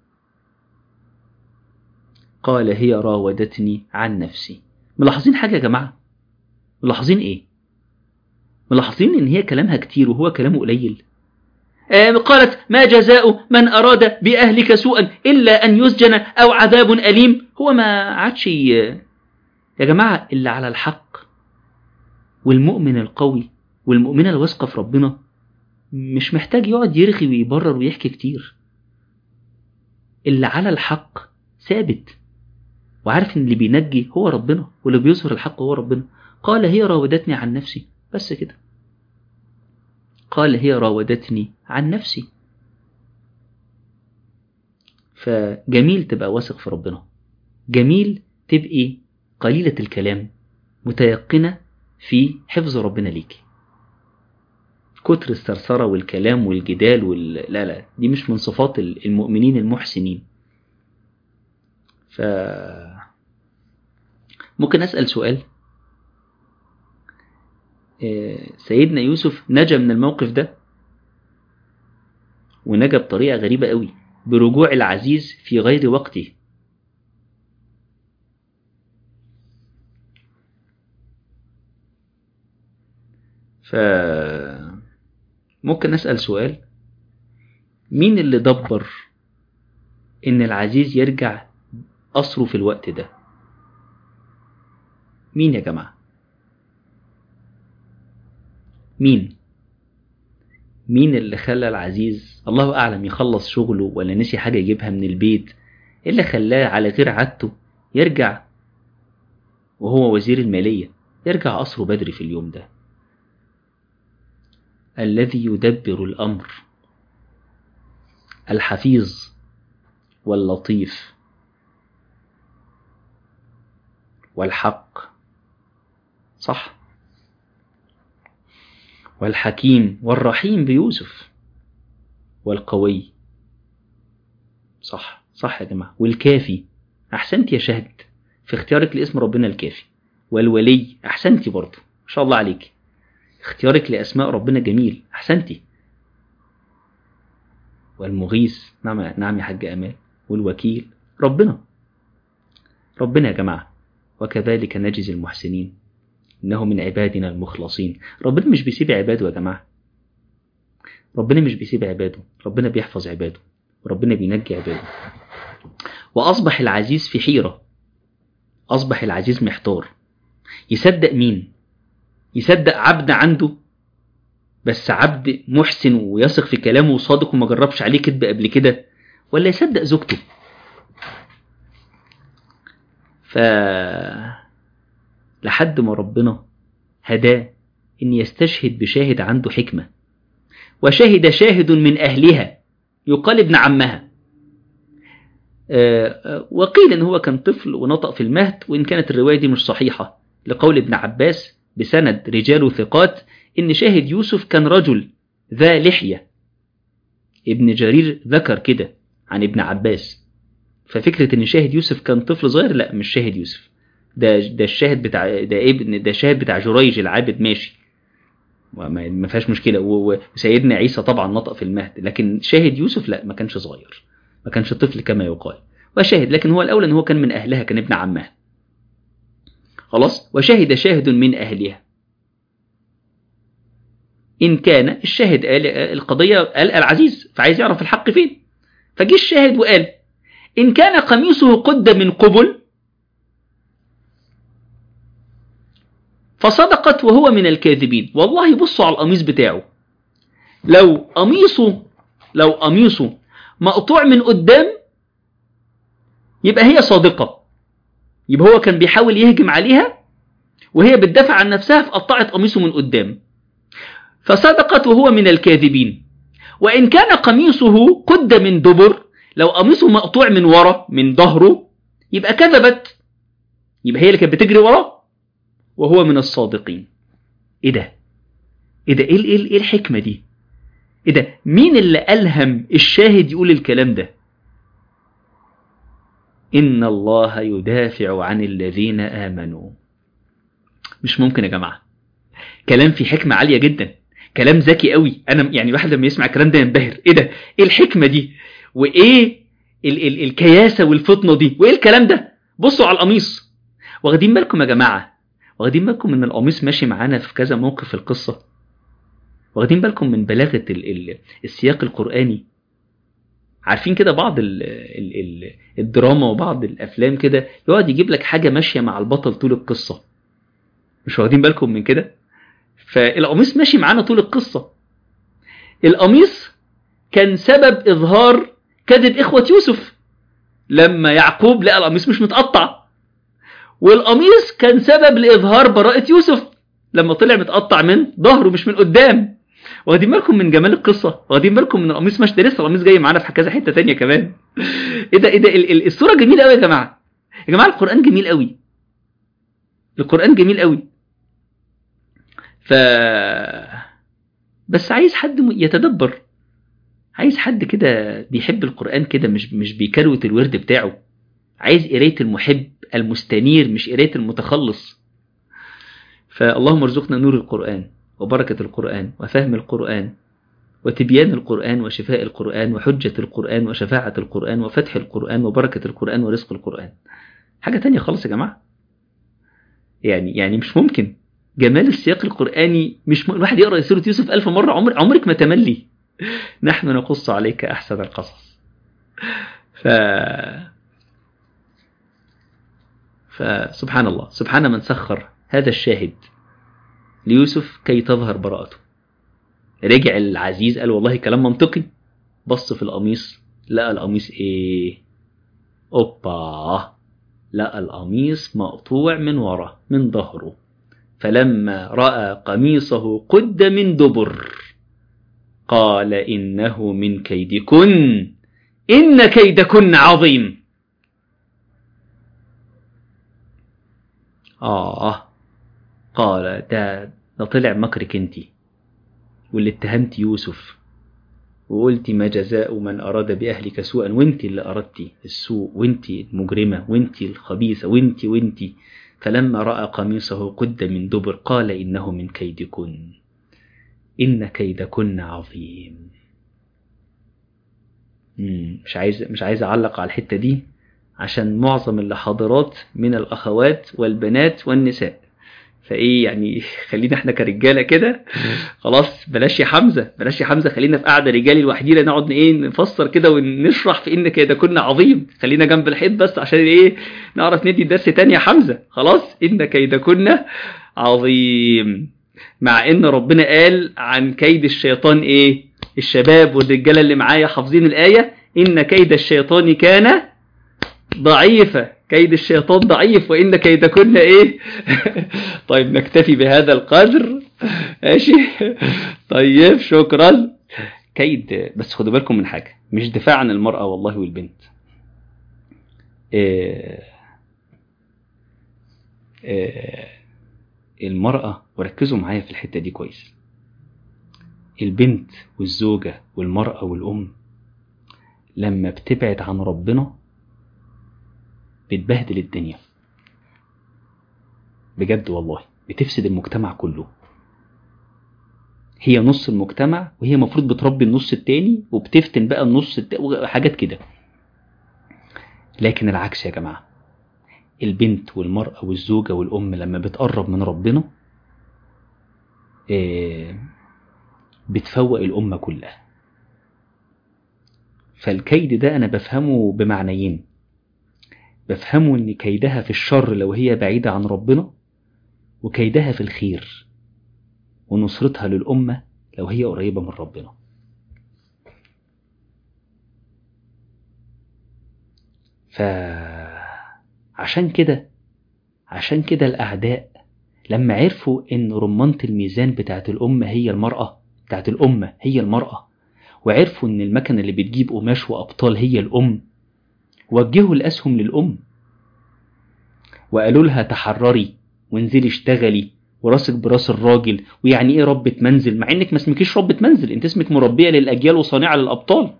قال هي راودتني عن نفسي. ملاحظين حاجة يا جماعة؟ ملاحظين ايه؟ ملاحظين ان هي كلامها كتير وهو كلامه قليل. قالت ما جزاء من أراد بأهلك سوءا إلا أن يسجن أو عذاب أليم. هو ما عادش يا جماعة اللي على الحق والمؤمن القوي والمؤمنة الواثقة في ربنا مش محتاج يقعد يرغي ويبرر ويحكي كتير. اللي على الحق ثابت وعارف ان اللي بينجي هو ربنا واللي بيظهر الحق هو ربنا. قال هي راودتني عن نفسي، بس كده. قال هي راودتني عن نفسي. فجميل تبقى واثق في ربنا، جميل تبقي قليلة الكلام متيقنة في حفظ ربنا ليك. كتر الثرثرة والكلام والجدال لا لا، دي مش من صفات المؤمنين المحسنين. ممكن أسأل سؤال؟ سيدنا يوسف نجا من الموقف ده، ونجا بطريقة غريبة قوي، برجوع العزيز في غير وقته. ممكن أسأل سؤال؟ مين اللي دبر إن العزيز يرجع أسره في الوقت ده؟ مين يا جماعة؟ مين اللي خلى العزيز الله أعلم يخلص شغله ولا نسي حاجة يجيبها من البيت؟ اللي خلاه على غير عادته يرجع وهو وزير المالية، يرجع أسره بدري في اليوم ده؟ الذي يدبر الأمر، الحفيظ واللطيف والحق، صح، والحكيم والرحيم بيوسف، والقوي، صح صح يا جماعة، والكافي. أحسنت يا شهد في اختيارك لاسم ربنا الكافي. والولي، أحسنتي برضو، ما شاء الله عليك، اختيارك لأسماء ربنا جميل، أحسنتي. والمغيث، نعم يا حاج أمال. والوكيل، ربنا يا جماعة. وكذلك نجزي المحسنين إنه من عبادنا المخلصين. ربنا مش بيسيب عباده يا جماعة، ربنا مش بيسيب عباده، ربنا بيحفظ عباده وربنا بينجي عباده. وأصبح العزيز في حيرة، أصبح العزيز محتار، يصدق مين؟ يصدق عبد عنده بس عبد محسن ويثق في كلامه وصادق وما جربش عليه كذب قبل كده، ولا يصدق زوجته؟ لحد ما ربنا هداه إن يستشهد بشاهد عنده حكمة. وشهد شاهد من أهلها، يقال ابن عمها. وقيل إن هو كان طفل ونطق في المهد، وإن كانت الرواية دي مش صحيحة لقول ابن عباس بسند رجال ثقات إن شاهد يوسف كان رجل ذا لحية. ابن جرير ذكر كده عن ابن عباس. ففكرة إن شاهد يوسف كان طفل صغير، لا، مش شاهد يوسف، ده الشاهد بتاع ده شاهد بتاع جريج العابد، ماشي، ما فيهاش مشكلة. وسيدنا عيسى طبعا نطق في المهد، لكن شاهد يوسف لا، ما كانش صغير، ما كانش طفل كما يقال. وشاهد، لكن هو الأول إن هو كان من أهلها، كان ابن عمها. خلاص. وشهد شاهد من أهلها، إن كان الشاهد قال القضية، قال العزيز فعايز يعرف الحق فين، فجي الشاهد وقال إن كان قميصه قد من قبل فصدقت وهو من الكاذبين. والله بصوا على القميص بتاعه، لو قميصه مقطوع من قدام يبقى هي صادقة، يبقى هو كان بيحاول يهجم عليها وهي بتدافع عن نفسها فقطعت قميصه من قدام، فصدقت وهو من الكاذبين. وإن كان قميصه قد من دبر، لو قميصه مقطوع من ورا من ظهره يبقى كذبت، يبقى هي اللي كانت بتجري وراه وهو من الصادقين. ايه ده؟ ايه الحكمة دي؟ ايه ده؟ مين اللي ألهم الشاهد يقول الكلام ده؟ إن الله يدافع عن الذين آمنوا. مش ممكن يا جماعة، كلام فيه حكمة عالية جدا، كلام ذكي قوي. انا يعني الواحد لما يسمع الكلام ده ينبهر، ايه ده، ايه الحكمة دي، وايه الكياسة والفطنة دي، وايه الكلام ده. بصوا على القميص، واخدين بالكم يا جماعة، واخدين بالكم ان القميص ماشي معانا في كذا موقف في القصة، واخدين بالكم من بلاغة السياق القرآني. عارفين كده بعض الدراما وبعض الافلام كده يقعد يجيب لك حاجة ماشية مع البطل طول القصة، مش واخدين بالكم من كده؟ فالقميص ماشي معانا طول القصة. القميص كان سبب إظهار كذب إخوة يوسف لما يعقوب لقى القميص مش متقطع، والقميص كان سبب لإظهار براءة يوسف لما طلع متقطع من ظهره مش من قدام. واخدين بالكم من جمال القصة؟ واخدين بالكم من القميص ماشي؟ ده لسه القميص جاي معانا في كذا حتة تانية كمان. ايه ده، ايه ده، الصورة جميلة قوي يا جماعة. يا جماعة القرآن جميل قوي، القرآن جميل قوي. بس عايز حد يتدبر، عايز حد كده بيحب القرآن كده، مش بيكروت الورد بتاعه. عايز قراية المحب المستنير، مش قراية المتخلص. فاللهم ارزقنا نور القرآن وبركة القرآن وفهم القرآن وتبيان القرآن وشفاء القرآن وحجة القرآن وشفاعة القرآن وفتح القرآن وبركة القرآن ورزق القرآن. حاجة تانية خالص يا جماعة. يعني مش ممكن جمال السياق القرآني. مش الواحد يقرأ سورة يوسف 1000 مرة عمرك ما تملي. نحن نقص عليك أحسن القصص. فسبحان الله، سبحان من سخر هذا الشاهد ليوسف كي تظهر براءته. رجع العزيز قال والله كلام منطقي، بص في القميص لقى القميص ايه؟ اوبا، لقى القميص مقطوع من ورا من ظهره. فلما رأى قميصه قد من دبر قال إنه من كيدكن إن كيدكن عظيم. قال ده طلع مكرك انتي واللي اتهمت يوسف وقلتي ما جزاء من أراد بأهلك سوءا، وانتي اللي أردتي السوء، وانتي المجرمة، وانتي الخبيثة، وانتي. فلما رأى قميصه قد من دبر قال إنه من كيدكن إن كيدكن عظيم. مش عايز أعلق على الحتة دي عشان معظم اللي حاضرات من الأخوات والبنات والنساء، فايه يعني خلينا احنا كرجاله كده خلاص. بلاش يا حمزه، خلينا في قاعده رجالي لوحدينا نقعد نفسر كده ونشرح في ان كده كنا عظيم. خلينا جنب الحيط بس عشان ايه نعرف ندي درس تاني يا حمزه. خلاص ان كيد كنا عظيم. مع ان ربنا قال عن كيد الشيطان ايه؟ الشباب والرجاله اللي معايا حافظين الايه، ان كيد الشيطان كان ضعيفة. كيد الشيطان ضعيف وإن كيدكن إيه؟ طيب نكتفي بهذا القدر. ماشي طيب شكرا. كيد، بس خدوا بالكم من حاجة، مش دفاع عن المرأة والله والبنت. المرأة، وركزوا معايا في الحتة دي كويس، البنت والزوجة والمرأة والأم لما بتبعد عن ربنا بتبهدل الدنيا بجد والله، بتفسد المجتمع كله. هي نص المجتمع وهي مفروض بتربي النص التاني وبتفتن بقى النص وحاجات كده. لكن العكس يا جماعة، البنت والمرأة والزوجة والأم لما بتقرب من ربنا بتفوق الأمة كلها. فالكيد ده أنا بفهمه بمعنيين. بفهمه ان كيدها في الشر لو هي بعيدة عن ربنا، وكيدها في الخير ونصرتها للأمة لو هي قريبة من ربنا. عشان كده الأعداء لما عرفوا ان رمانة الميزان بتاعت الأمة هي المرأة، وعرفوا ان المكنة اللي بتجيب قماش وأبطال هي الأم، وجهوا الأسهم للأم وقالوا لها تحرري وانزلي اشتغلي وراسك براس الراجل. ويعني ايه ربة منزل؟ مع انك ما اسمكيش ربة منزل، انت اسمك مربية للأجيال وصانعة للأبطال.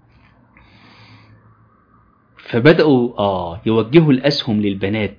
فبدأوا يوجهوا الأسهم للبنات،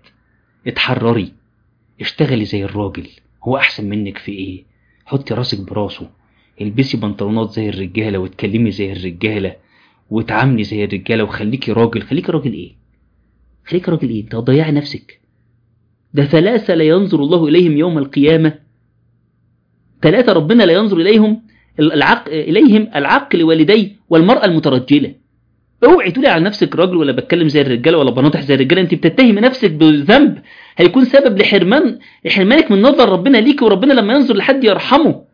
اتحرري اشتغلي زي الراجل، هو أحسن منك في ايه؟ حطي راسك براسه، البسي بنطلونات زي الرجالة وتكلمي زي الرجالة وتعاملي زي الرجالة وخليكي راجل. خليكي راجل ايه؟ خليكي راجل ايه؟ انت هتضيعي نفسك. ده 3 لا ينظر الله إليهم يوم القيامة. 3 ربنا لا ينظر إليهم العقل والديه والمرأة المترجلة. اوعي تقولي على نفسك راجل ولا بتكلم زي الرجاله ولا بناطح زي الرجاله. انت بتتهمي نفسك بذنب هيكون سبب لحرمانك من نظر ربنا ليكي، وربنا لما ينظر لحد يرحمه.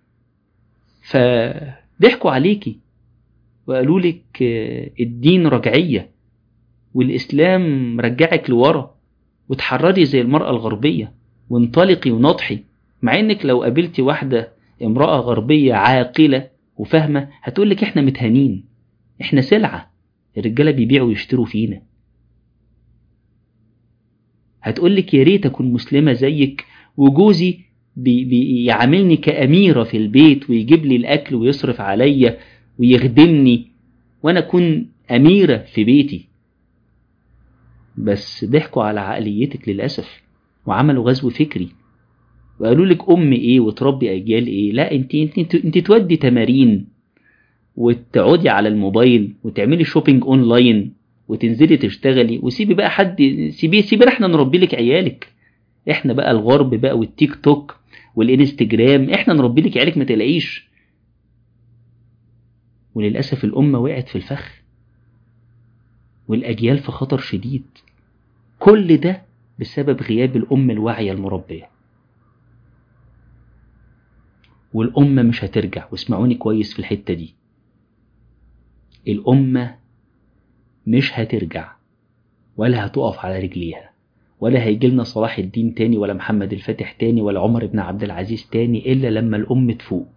فضحكوا عليكي وقالوا لك الدين رجعيه والاسلام رجعك لورا وتحرري زي المرأة الغربية وانطلقي ونضحي. مع انك لو قابلتي واحدة امرأة غربية عاقلة وفاهمة هتقولك احنا متهانين، احنا سلعة، الرجالة بيبيعوا ويشتروا فينا. هتقولك يا ريت اكون مسلمة زيك وجوزي بيعاملني كأميرة في البيت ويجيب لي الأكل ويصرف عليا ويخدمني وأنا أكون أميرة في بيتي. بس ضحكوا على عقليتك للأسف وعملوا غزو فكري وقالوا لك أم إيه وتربي أجيال إيه. لا، انت تودي تمارين وتقعدي على الموبايل وتعملي شوبينج أونلاين وتنزلي تشتغلي وسيبي بقى حد، سيبي احنا نربي لك عيالك. احنا بقى الغرب بقى والتيك توك والانستجرام، احنا نربي لك عيالك ما تلاقيش. وللأسف الأمة وقعت في الفخ والأجيال في خطر شديد. كل ده بسبب غياب الأم الواعية المربية. والأمة مش هترجع، واسمعوني كويس في الحتة دي، الأمة مش هترجع ولا هتقف على رجليها، ولا هيجيلنا صلاح الدين تاني ولا محمد الفاتح تاني ولا عمر بن عبد العزيز تاني إلا لما الأم تفوق.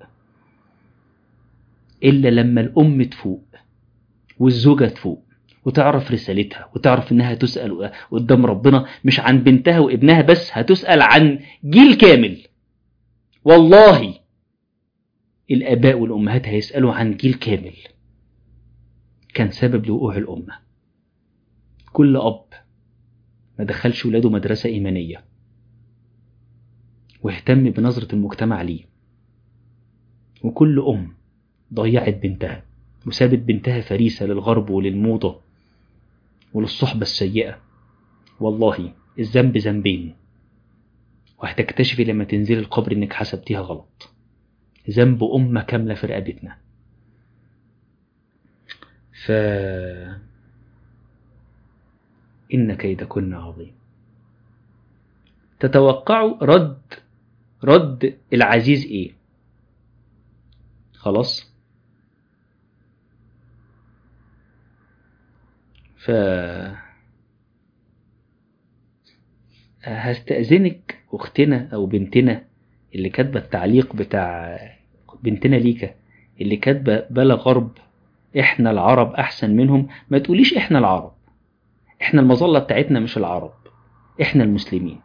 إلا لما الأم تفوق والزوجة تفوق وتعرف رسالتها وتعرف إنها تسأل قدام ربنا مش عن بنتها وابنها بس، هتسأل عن جيل كامل. والله الآباء والأمهات هيسألوا عن جيل كامل كان سبب لوقوع الأمة. كل أب ما دخلش ولاده مدرسة إيمانية واهتم بنظرة المجتمع ليه، وكل أم ضيعت بنتها وسابت بنتها فريسة للغرب وللموضة وللصحبة السيئة. والله الذنب ذنبين، وهتكتشفي لما تنزلي القبر إنك حسبتيها غلط. ذنب أمة كاملة في رقبتنا. إن كيدكن عظيم. تتوقعوا رد العزيز إيه؟ خلاص. هستأذنك أختنا أو بنتنا اللي كاتبة التعليق بتاع بنتنا ليكا اللي كاتبة بلا غرب إحنا العرب أحسن منهم، ما تقوليش إحنا العرب. إحنا المظلة بتاعتنا مش العرب، إحنا المسلمين.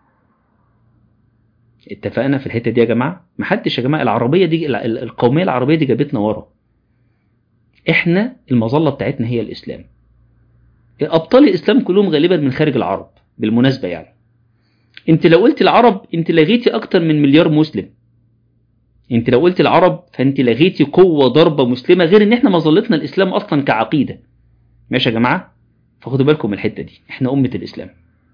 اتفقنا في الحتة دي يا جماعة؟ محدش يا جماعة العربية دي القومية العربية دي جابتنا ورا. إحنا المظلة بتاعتنا هي الإسلام. أبطال الإسلام كلهم غالبا من خارج العرب بالمناسبة. يعني انت لو قلت العرب انت لغيتي اكتر من مليار مسلم. انت لو قلت العرب فانت لغيتي قوة ضربة مسلمة، غير ان احنا مظلتنا الاسلام اصلا كعقيدة. ماشي يا جماعة؟ فخدوا بالكم من الحتة دي، احنا امة الاسلام.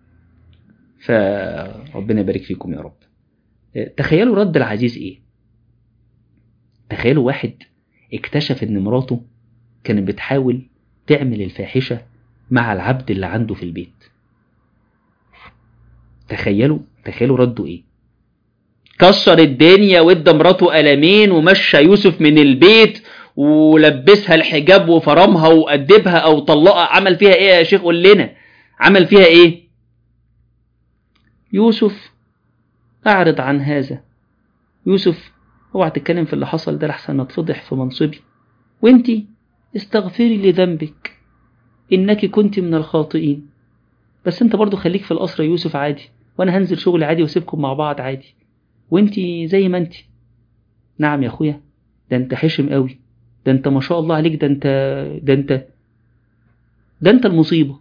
فربنا يبارك فيكم يا رب. تخيلوا رد العزيز ايه. تخيلوا واحد اكتشف ان مراته كانت بتحاول تعمل الفاحشة مع العبد اللي عنده في البيت. تخيلوا رده ايه. كسر الدنيا وادى مراته قلمين ومشى يوسف من البيت ولبسها الحجاب وفرمها وأدبها أو طلقها. عمل فيها ايه يا شيخ؟ قول لنا عمل فيها ايه. يوسف أعرض عن هذا. يوسف اوعى تتكلم في اللي حصل ده لحسن نتفضح في منصبي، وانتي استغفري لذنبك إنك كنت من الخاطئين. بس انت برضو خليك في القصر يا يوسف عادي، وانا هنزل شغل عادي واسيبكم مع بعض عادي، وانتي زي ما انتي. نعم يا اخويا، ده انت حشم قوي، ده انت ما شاء الله عليك، ده انت المصيبة،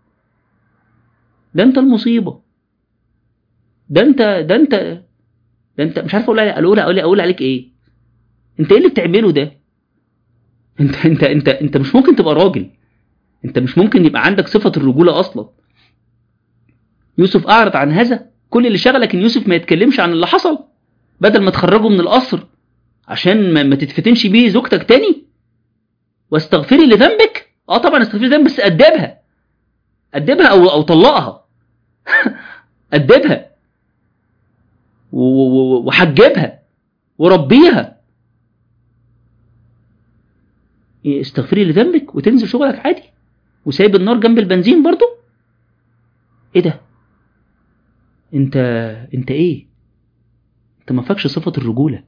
ده انت المصيبة، ده انت مش عارف اقول عليك ايه. انت ايه اللي بتعمله ده؟ انت مش ممكن تبقى راجل، انت مش ممكن يبقى عندك صفة الرجولة اصلا. يوسف اعرض عن هذا، كل اللي شغلك ان يوسف ما يتكلمش عن اللي حصل، بدل ما تخرجه من القصر عشان ما تتفتنش بيه زوجتك تاني. واستغفري لذنبك، طبعا استغفري لذنبك، بس ادبها او طلقها. ادبها وحجبها وربيها. استغفري لذنبك وتنزل شغلك عادي، وسايب النار جنب البنزين برضو. ايه ده؟ انت ايه؟ انت ما فاكش صفة الرجولة.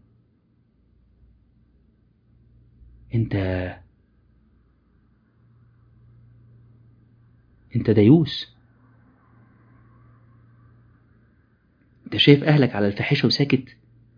انت ديوس. انت شايف اهلك على الفاحشة وساكت.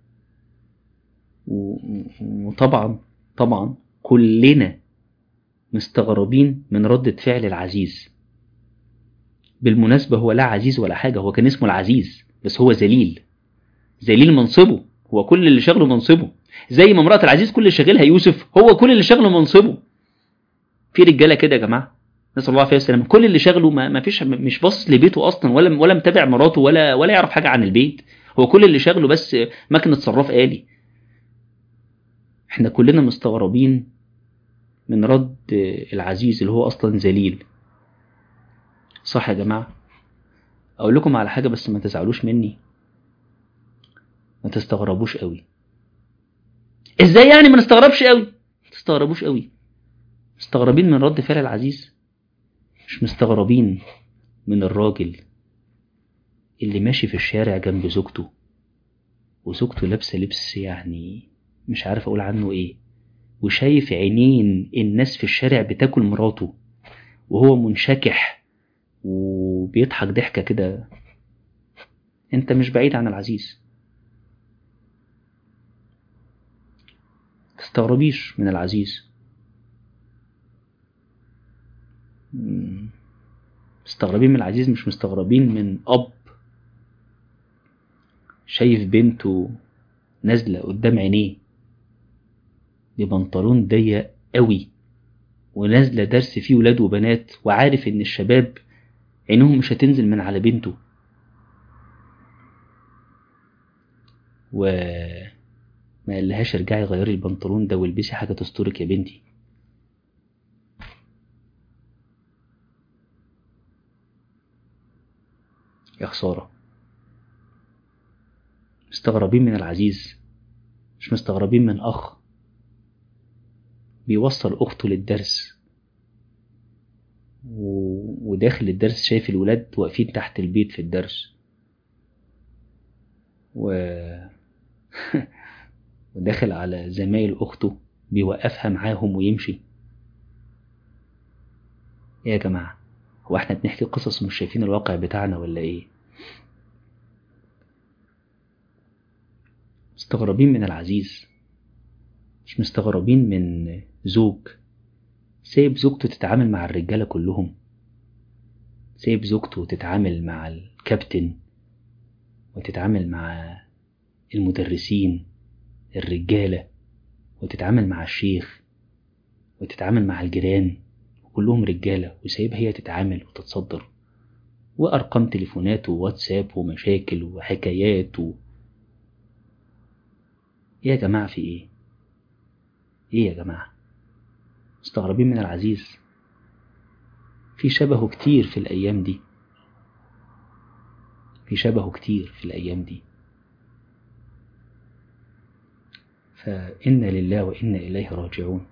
وطبعا كلنا مستغربين من ردة فعل العزيز. بالمناسبة هو لا عزيز ولا حاجة، هو كان اسمه العزيز بس هو ذليل منصبه، هو كل اللي شغله منصبه. زي ما امرأة العزيز كل اللي شغلها يوسف، هو كل اللي شغله منصبه. في رجالة كده يا جماعة، نسأل الله عليه وسلم، كل اللي شغله ما فيش، مش باصص لبيته أصلا، ولا متابع مراته، ولا يعرف حاجة عن البيت. هو كل اللي شغله بس مكنة صراف آلي. احنا كلنا مستغربين من رد العزيز اللي هو أصلا ذليل. صح يا جماعة؟ أقول لكم على حاجة بس ما تزعلوش مني، ما تستغربوش قوي. ازاي يعني ما نستغربش قوي؟ ما تستغربوش قوي. مستغربين من رد فعل العزيز، مش مستغربين من الراجل اللي ماشي في الشارع جنب زوجته، وزوجته لابسة لبس يعني مش عارف اقول عنه ايه، وشايف عينين الناس في الشارع بتاكل مراته، وهو منشكح وبيضحك ضحكة كده. انت مش بعيد عن العزيز. تستغربيش من العزيز. مستغربين من العزيز، مش مستغربين من أب شايف بنته نازلة قدام عينيه ببنطلون ضيق قوي، ونازلة درس فيه ولاد وبنات، وعارف ان الشباب عينهم مش هتنزل من على بنته، وما قالهاش ارجعي غيري البنطلون ده والبسي حاجة تسترك يا بنتي. يا خسارة. مستغربين من العزيز، مش مستغربين من أخ بيوصل أخته للدرس، وداخل الدرس شايف الولاد واقفين تحت البيت في الدرس، وداخل على زمايل أخته بيوقفها معاهم ويمشي. إيه يا جماعة؟ هو احنا بنحكي قصص مش شايفين الواقع بتاعنا ولا ايه؟ مستغربين من العزيز، مش مستغربين من زوج سايب زوجته تتعامل مع الرجالة كلهم، سايب زوجته تتعامل مع الكابتن وتتعامل مع المدرسين الرجالة، وتتعامل مع الشيخ وتتعامل مع الجيران وكلهم رجالة، وسايبها هي تتعامل وتتصدر، وأرقام تليفونات وواتساب ومشاكل وحكايات إيه يا جماعة في إيه؟ إيه يا جماعة؟ مستغربين من العزيز. في شبهه كتير في الأيام دي، في شبهه كتير في الأيام دي. فإنا لله وإنا إليه راجعون.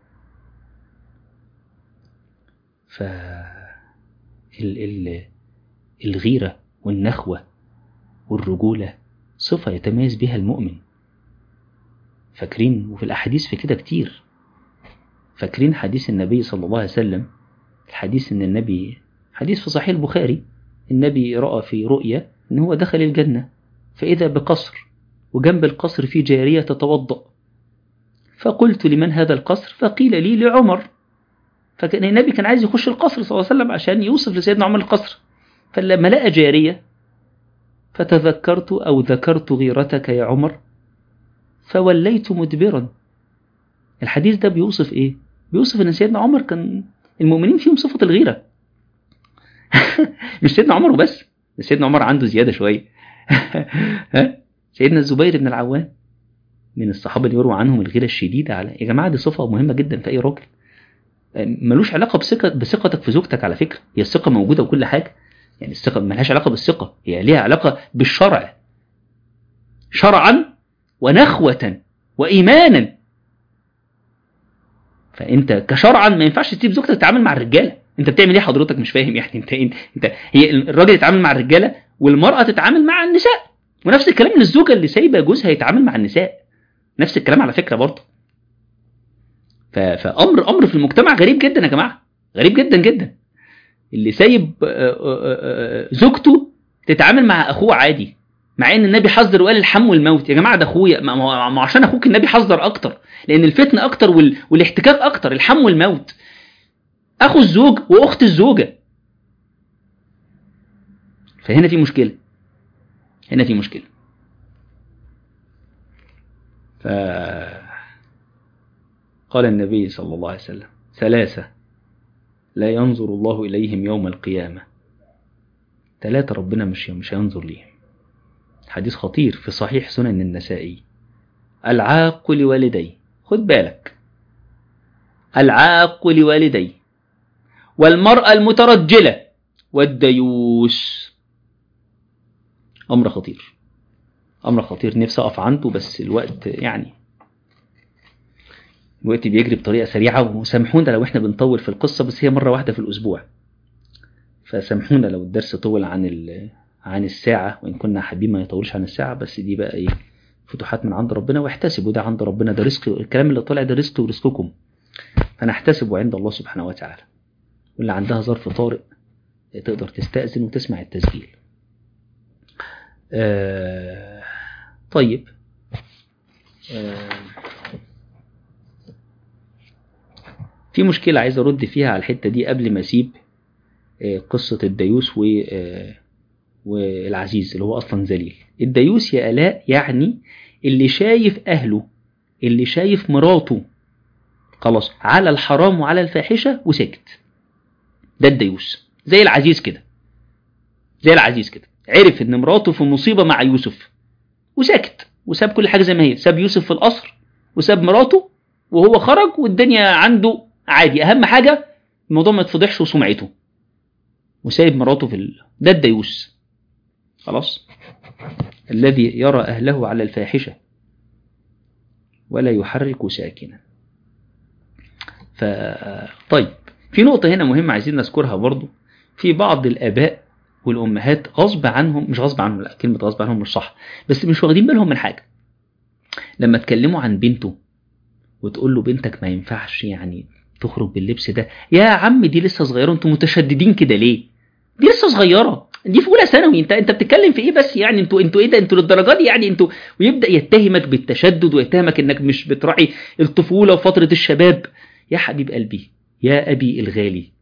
الغيرة والنخوة والرجولة صفة يتميز بها المؤمن. فاكرين؟ وفي الأحاديث في كده كتير. فاكرين حديث النبي صلى الله عليه وسلم، الحديث إن النبي، حديث في صحيح البخاري، النبي رأى في رؤيا إن هو دخل الجنة فإذا بقصر، وجنب القصر في جارية تتوضأ، فقلت لمن هذا القصر؟ فقيل لي لعمر. فكان النبي كان عايز يخش القصر صلى الله عليه وسلم عشان يوصف لسيدنا عمر القصر، فلما لقى جارية فتذكرت أو ذكرت غيرتك يا عمر فوليت مدبرا. الحديث ده بيوصف ايه؟ بيوصف ان سيدنا عمر كان المؤمنين فيهم صفة الغيرة. مش سيدنا عمر وبس، سيدنا عمر عنده زيادة شوية. سيدنا الزبير بن العوام من الصحابة اللي يروى عنهم الغيرة الشديدة. على يا جماعة دي صفة مهمة جدا في أي راجل. ملوش علاقة بثقتك في زوجتك على فكرة، هي الثقة موجودة وكل حاجة، يعني الثقة ملهاش علاقة بالثقة، هي ليها علاقة بالشرع، شرعا ونخوة وإيمانا. فأنت كشرعا ما ينفعش تسيب زوجتك تتعامل مع الرجالة. أنت بتعمل إيه حضرتك؟ مش فاهم يعني. أنت هي الراجل يتعامل مع الرجالة والمرأة تتعامل مع النساء، ونفس الكلام للزوجة اللي سايبة جوزها يتعامل مع النساء، نفس الكلام على فكرة برضه. فأمر في المجتمع غريب جدا يا جماعة، غريب جدا جدا. اللي سايب زوجته تتعامل مع أخوه عادي، مع ان النبي حذر وقال الحم والموت. يا جماعه ده اخويا، ما عشان اخوك النبي حذر اكتر، لان الفتنه اكتر والاحتكاك اكتر، الحم والموت. اخو الزوج واخت الزوجه، فهنا في مشكله، هنا في مشكله. قال النبي صلى الله عليه وسلم: ثلاثه لا ينظر الله اليهم يوم القيامه. ثلاثه ربنا مش هينظر ليهم. حديث خطير في صحيح سنن النسائي: العاق لوالديه، خد بالك، العاق لوالديه، والمرأة المترجلة، والديوس. أمر خطير، أمر خطير. نفسي أقف عنده بس الوقت يعني الوقت بيجري بطريقة سريعة، وسامحونا لو إحنا بنطول في القصة، بس هي مرة واحدة في الأسبوع، فسامحونا لو الدرس طول عن الساعة، وإن كنا حابين ما يطولش عن الساعة، بس دي بقى إيه، فتوحات من عند ربنا، واحتسبوا ده عند ربنا، ده رزق. الكلام اللي طالع ده رزق ورزقكم، فنحتسبه عند الله سبحانه وتعالى. واللي عندها ظرف طارئ تقدر تستأذن وتسمع التسجيل. طيب، في مشكلة عايز أرد فيها على الحتة دي قبل ما أسيب قصة الديوس والعزيز اللي هو أصلا ذليل. الديوس يا آلاء يعني اللي شايف أهله، اللي شايف مراته خلاص على الحرام وعلى الفاحشة وسكت، ده الديوس. زي العزيز كده، زي العزيز كده، عرف ان مراته في مصيبة مع يوسف وسكت، وساب كل حاجة زي ما هي، ساب يوسف في القصر وساب مراته، وهو خرج والدنيا عنده عادي، اهم حاجة الموضوع ما يتفضحش وسمعته، وسايب مراته ده الديوس خلاص. الذي يرى أهله على الفاحشة ولا يحرك ساكنا. طيب، في نقطة هنا مهمة عايزين نذكرها برضو. في بعض الآباء والأمهات غصب عنهم، مش غصب عنهم، لا كلمة غصب عنهم مش صح، بس مش واخدين بالهم من حاجة. لما تكلموا عن بنته وتقول له بنتك ما ينفعش يعني تخرج باللبس ده، يا عم دي لسه صغيرة، انتوا متشددين كده ليه؟ دي لسه صغيرة، دي في أولى ثانوي، انت بتتكلم في ايه بس يعني؟ انتوا ايه ده؟ انتوا للدرجة دي يعني؟ انتوا، ويبدأ يتهمك بالتشدد ويتهمك انك مش بتراعي الطفولة وفترة الشباب. يا حبيب قلبي، يا أبي الغالي،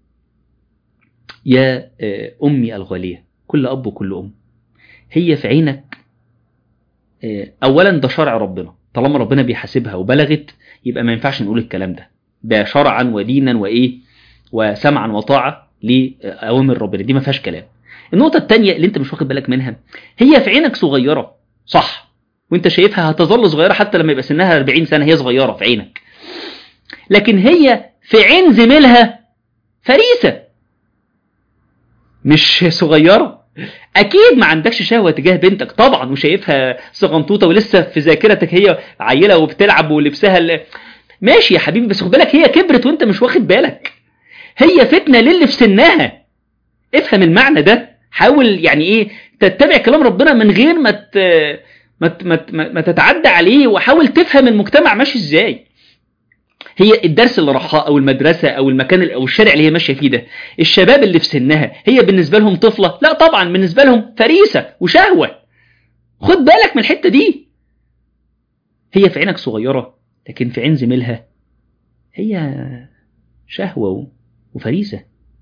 يا أمي الغالية، كل أب وكل أم، هي في عينك أولا ده شرع ربنا، طالما ربنا بيحاسبها وبلغت يبقى ما ينفعش نقول الكلام ده شرعا ودينا وإيه وسمعا وطاعة لأوامر ربنا، دي ما فيهاش كلام. النقطة التانية اللي انت مش واخد بالك منها، هي في عينك صغيرة صح، وانت شايفها هتظل صغيرة حتى لما يبقى سنها 40 سنة، هي صغيرة في عينك، لكن هي في عين زميلها فريسة مش صغيرة. أكيد ما عندكش شهوة تجاه بنتك طبعا، وشايفها صغنطوطة ولسه في ذاكرتك هي عيلة وبتلعب ولبسها ماشي يا حبيبي، بس خد بالك هي كبرت وانت مش واخد بالك، هي فتنة للي في سنها. افهم المعنى ده، حاول يعني ايه تتبع كلام ربنا من غير ما تتعدى عليه، وحاول تفهم المجتمع ماشي ازاي. هي الدرس اللي راحها او المدرسة او المكان او الشارع اللي هي ماشية فيه ده، الشباب اللي في سنها هي بالنسبة لهم طفلة؟ لا طبعا، بالنسبة لهم فريسة وشهوة. خد بالك من الحتة دي، هي في عينك صغيرة لكن في عين زميلها هي شهوة وفريسة.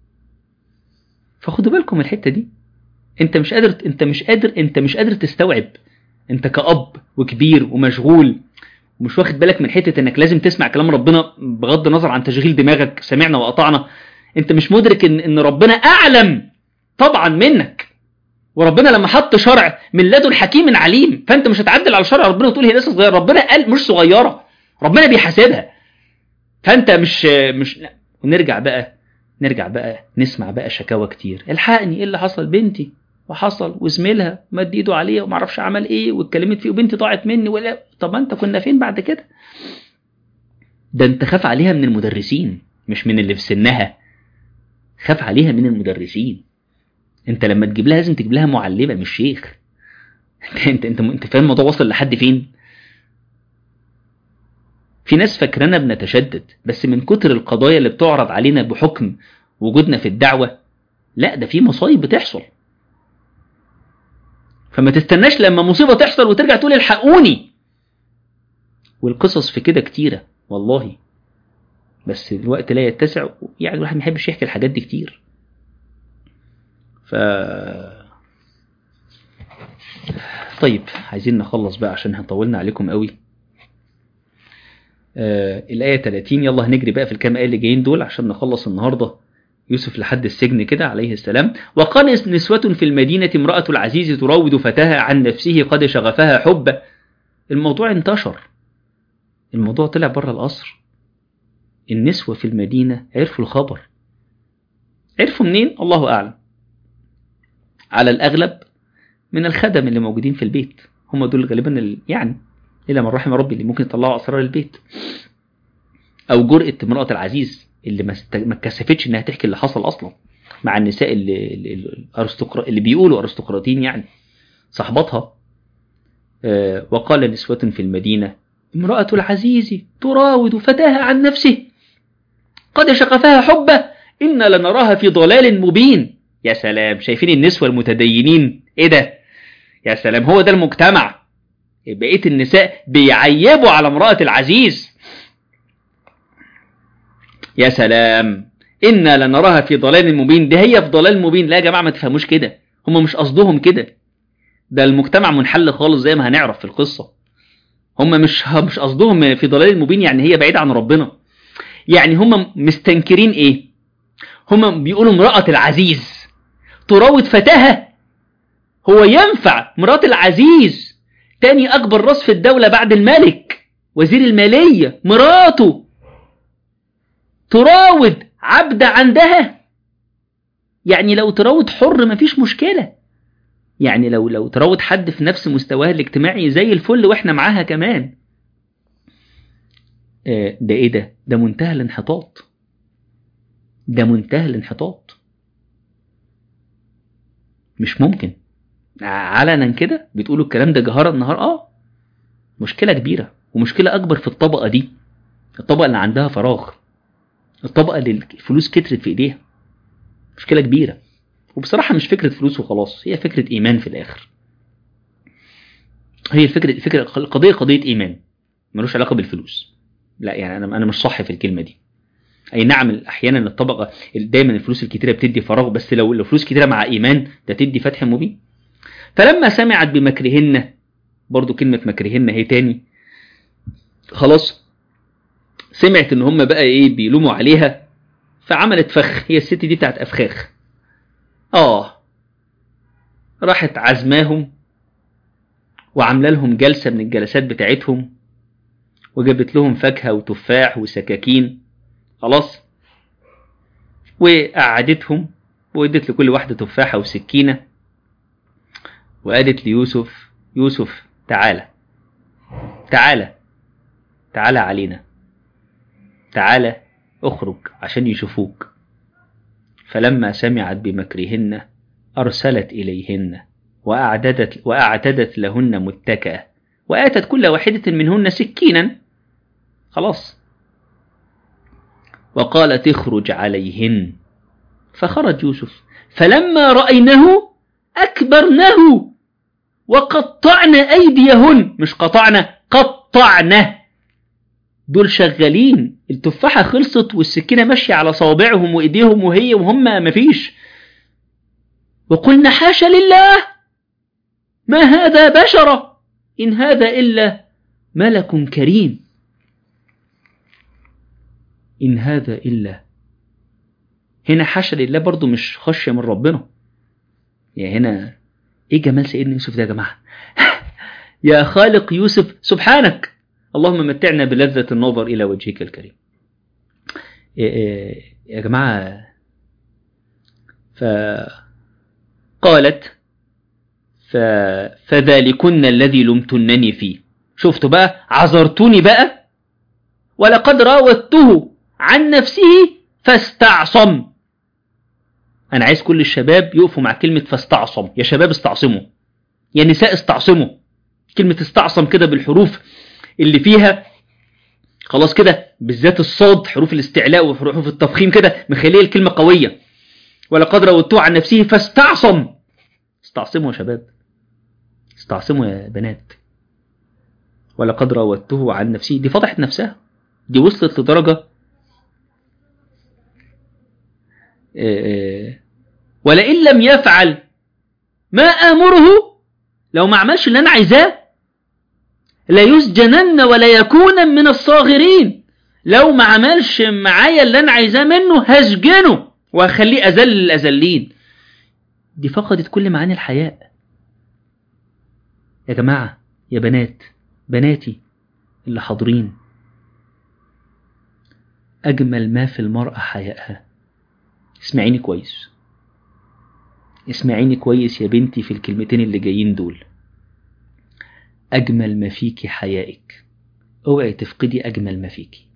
فخدوا بالكم من الحتة دي. انت مش قادر تستوعب، انت كأب وكبير ومشغول ومش واخد بالك من حتة انك لازم تسمع كلام ربنا بغض النظر عن تشغيل دماغك، سمعنا وأطعنا. انت مش مدرك ان ربنا اعلم طبعا منك، وربنا لما حط شرع من لدن حكيم عليم، فانت مش هتعدل على شرع ربنا وتقول هي لسه صغيره. ربنا قال مش صغيره، ربنا بيحاسبها. فانت مش لا. ونرجع بقى نسمع بقى شكاوى كتير. الحقني، ايه اللي حصل؟ بنتي وحصل وزميلها مد ايده عليها وما اعرفش عمل ايه واتكلمت فيه وبنتي ضاعت مني. ولا طب انت كنا فين بعد كده؟ ده انت خاف عليها من المدرسين مش من اللي في سنها، خاف عليها من المدرسين. انت لما تجيب لها لازم تجيب لها معلمه مش شيخ. انت فاهم الموضوع وصل لحد فين؟ في ناس فاكرانا بنتشدد، بس من كتر القضايا اللي بتعرض علينا بحكم وجودنا في الدعوه، لا ده في مصايب بتحصل. فما تستناش لما مصيبه تحصل وترجع تقول الحقوني. والقصص في كده كتيره والله، بس الوقت لا يتسع، يعني الواحد ما يحبش يحكي الحاجات دي كتير. طيب عايزين نخلص بقى عشان هنطولنا عليكم قوي. الآية 30. يلا هنجري بقى في الكام آية اللي جايين دول عشان نخلص النهاردة يوسف لحد السجن كده عليه السلام. وقال نسوة في المدينة امرأة العزيز تراود فتاها عن نفسه قد شغفها حبا. الموضوع انتشر، الموضوع طلع بره القصر. النسوة في المدينة عرفوا الخبر. عرفوا منين؟ الله أعلم. على الأغلب من الخدم اللي موجودين في البيت، هم دول غالبا يعني إلا من رحم ربي اللي ممكن يطلعوا أسرار البيت. أو جرأة امرأة العزيز اللي ما اتكسفتش إنها تحكي اللي حصل أصلا مع النساء اللي بيقولوا أرستقراطيين، يعني صحباتها. وقال نسوة في المدينة امرأة العزيز تراود فتاها عن نفسه قد شغفها حبه إنا لنراها في ضلال مبين. يا سلام، شايفين النسوة المتدينين؟ إيه ده؟ يا سلام، هو ده المجتمع. بقية النساء بيعيبوا على امرأة العزيز. يا سلام، إنا لنراها في ضلال مبين. ده هي في ضلال مبين؟ لا يا جماعة ما تفهموش كده، هم مش قصدهم كده. ده المجتمع منحل خالص زي ما هنعرف في القصة. هم مش قصدهم في ضلال مبين يعني هي بعيدة عن ربنا. يعني هم مستنكرين إيه؟ هم بيقولوا امرأة العزيز تراود فتاها. هو ينفع امرأة العزيز تاني أكبر راس في الدولة بعد الملك وزير المالية مراته تراود عبد عندها؟ يعني لو تراود حر مفيش مشكلة، يعني لو تراود حد في نفس مستواها الاجتماعي زي الفل واحنا معاها كمان. ده ايه ده منتهى الانحطاط، ده منتهى الانحطاط. مش ممكن علنا كده بتقولوا الكلام ده جهارا النهار. مشكلة كبيرة، ومشكلة أكبر في الطبقة دي، الطبقة اللي عندها فراغ، الطبقة اللي الفلوس كترت في إيديها. مشكلة كبيرة، وبصراحة مش فكرة فلوس وخلاص، هي فكرة إيمان في الآخر. هي القضية قضية إيمان، ملوش علاقة بالفلوس. لا يعني أنا مش صح في الكلمة دي. أي نعم أحيانا الطبقة دايما الفلوس الكتيرة بتدي فراغ، بس لو فلوس كتيرة مع إيمان ده تدي فتح مبين. فلما سمعت بمكرهن، برضو كلمة مكرهن هي تاني، خلاص سمعت ان هم بقى ايه بيلوموا عليها، فعملت فخ. هي الست دي بتاعت افخاخ. راحت عزماهم وعامله لهم جلسة من الجلسات بتاعتهم، وجابت لهم فاكهة وتفاح وسكاكين، خلاص، وقعدتهم وادت لكل واحدة تفاحة وسكينة، وقالت ليوسف يوسف تعالى علينا، تعالى اخرج عشان يشوفوك. فلما سمعت بمكرهن أرسلت إليهن وأعتدت لهن متكأة وآتت كل واحدة منهن سكينا، خلاص، وقالت اخرج عليهن. فخرج يوسف فلما رأينه أكبرنه وقطعن أيديهن. مش قطعنا، قطعنا. دول شغالين، التفاحة خلصت والسكينة ماشية على صوابعهم وإيديهم وهم مفيش. وقلنا حاشا لله ما هذا بشرا إن هذا إلا ملك كريم. إن هذا إلا، هنا حاشا لله برضو مش خشية من ربنا. يعني هنا إيه جمال سيدنا يوسف ده يا جماعة؟ يا خالق يوسف سبحانك، اللهم متعنا بلذة النظر إلى وجهك الكريم. يا جماعة، فقالت فذلكن الذي لمتنني فيه. شفتوا بقى، عذرتوني بقى. ولقد راودته عن نفسه فاستعصم. أنا عايز كل الشباب يقفوا مع كلمة فاستعصم. يا شباب استعصموا، يا نساء استعصموا. كلمة استعصم كده بالحروف اللي فيها خلاص كده، بالذات الصاد، حروف الاستعلاء وحروف التفخيم كده مخليه الكلمة قوية. ولقد راودته عن نفسه فاستعصم. استعصموا يا شباب، استعصموا يا بنات. ولقد راودته عن نفسه، دي فضحت نفسها. دي وصلت لدرجة ولئن لم يفعل ما آمره، لو ما عملش اللي أنا عايزاه لا يسجنن ولا يكون من الصاغرين. لو ما عملش معايا اللي أنا عايزاه منه هسجنه وهخليه أذل الأذلين. دي فقدت كل معاني الحياء يا جماعة. يا بنات، بناتي اللي حاضرين، أجمل ما في المرأة حياءها. اسمعيني كويس، اسمعيني كويس يا بنتي في الكلمتين اللي جايين دول. أجمل ما فيكي حيائك. اوعي تفقدي أجمل ما فيكي.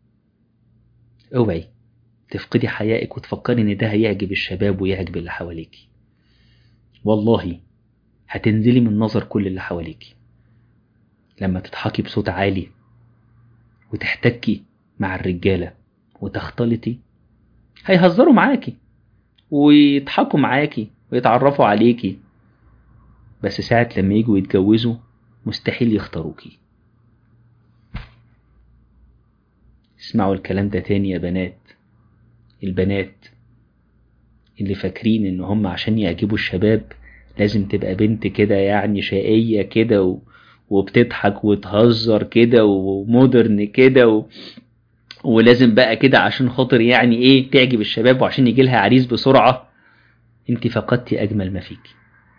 اوعي تفقدي حيائك وتفكري ان ده هيعجب الشباب ويعجب اللي حواليكي. والله هتنزلي من نظر كل اللي حواليكي لما تضحكي بصوت عالي وتحتكي مع الرجالة وتختلطي. هيهزروا معاكي ويضحكوا معاكي ويتعرفوا عليكي، بس ساعة لما يجوا يتجوزوا مستحيل يختاروكي. اسمعوا الكلام ده تاني يا بنات. البنات اللي فاكرين ان هم عشان يعجبوا الشباب لازم تبقى بنت كده يعني شقية كده وبتضحك وتهزر كده ومودرن كده ولازم بقى كده عشان خاطر يعني ايه تعجب الشباب وعشان يجي لها عريس بسرعة. انت فقدتي اجمل ما فيكي.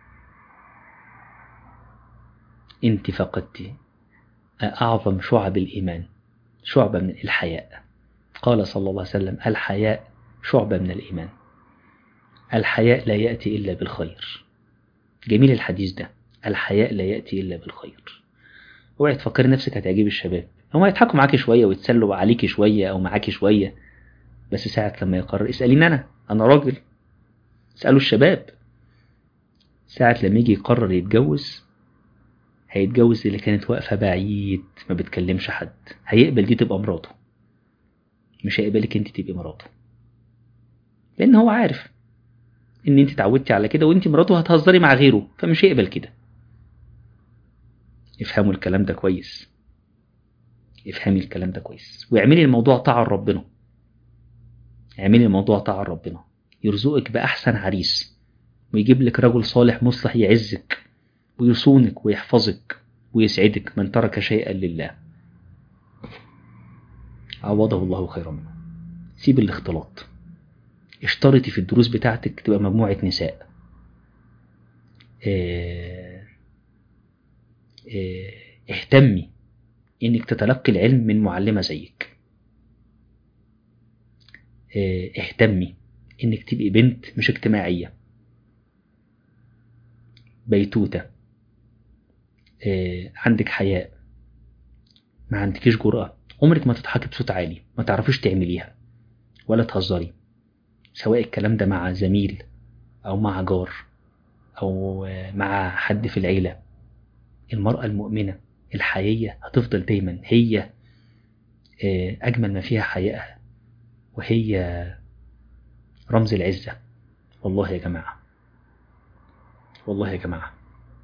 انت فقدتي اعظم شعب الايمان، شعبة من الحياء. قال صلى الله عليه وسلم: الحياء شعبة من الايمان. الحياء لا يأتي إلا بالخير. جميل الحديث ده، الحياء لا يأتي إلا بالخير. اوعي تفكري نفسك هتعجبي الشباب. هم يضحكوا معاكي شوية ويتسلوا عليكي شوية أو معاكي شوية، بس ساعة لما يقرر. اسأليني أنا راجل، اسألوا الشباب. ساعة لما يجي يقرر يتجوز، هيتجوز اللي كانت واقفة بعيد ما بتكلمش حد. هيقبل دي تبقى مراته، مش هيقبلك انت تبقي مراته، لأن هو عارف ان انت تعودتي على كده وانت مراته هتهزري مع غيره، فمش هيقبل كده. افهموا الكلام ده كويس، افهمي الكلام ده كويس، واعملي الموضوع طاعة ربنا. اعملي الموضوع طاعة ربنا، يرزقك بأحسن عريس ويجيب لك رجل صالح مصلح يعزك ويصونك ويحفظك ويسعدك. من ترك شيئا لله عوضه الله خيرا منه. سيب الاختلاط. اشترطي في الدروس بتاعتك تبقى مجموعة نساء. اهتمي انك تتلقي العلم من معلمة زيك. اهتمي انك تبقي بنت مش اجتماعية بيتوتة. عندك حياء، ما عندكيش جرأة. عمرك ما تضحكي بصوت عالي، ما تعرفيش تعمليها ولا تهزري، سواء الكلام ده مع زميل او مع جار او مع حد في العيلة. المرأة المؤمنة الحيية هتفضل دايما هي أجمل ما فيها حيائها، وهي رمز العزة. والله يا جماعة، والله يا جماعة.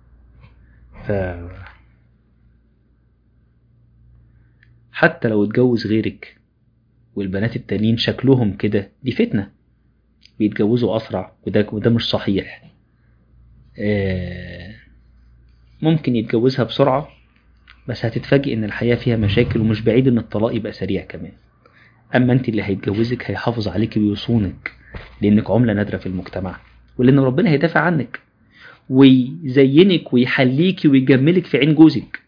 حتى لو اتجوز غيرك والبنات التانيين شكلهم كده، دي فتنة، بيتجوزوا أسرع وده مش صحيح. ممكن يتجوزها بسرعة بس هتتفاجئ ان الحياة فيها مشاكل، ومش بعيد ان الطلاق يبقى سريع كمان. اما انت اللي هيتجوزك هيحافظ عليك ويصونك، لانك عملة نادرة في المجتمع، ولان ربنا هيدافع عنك ويزينك ويحليك ويجملك في عين جوزك.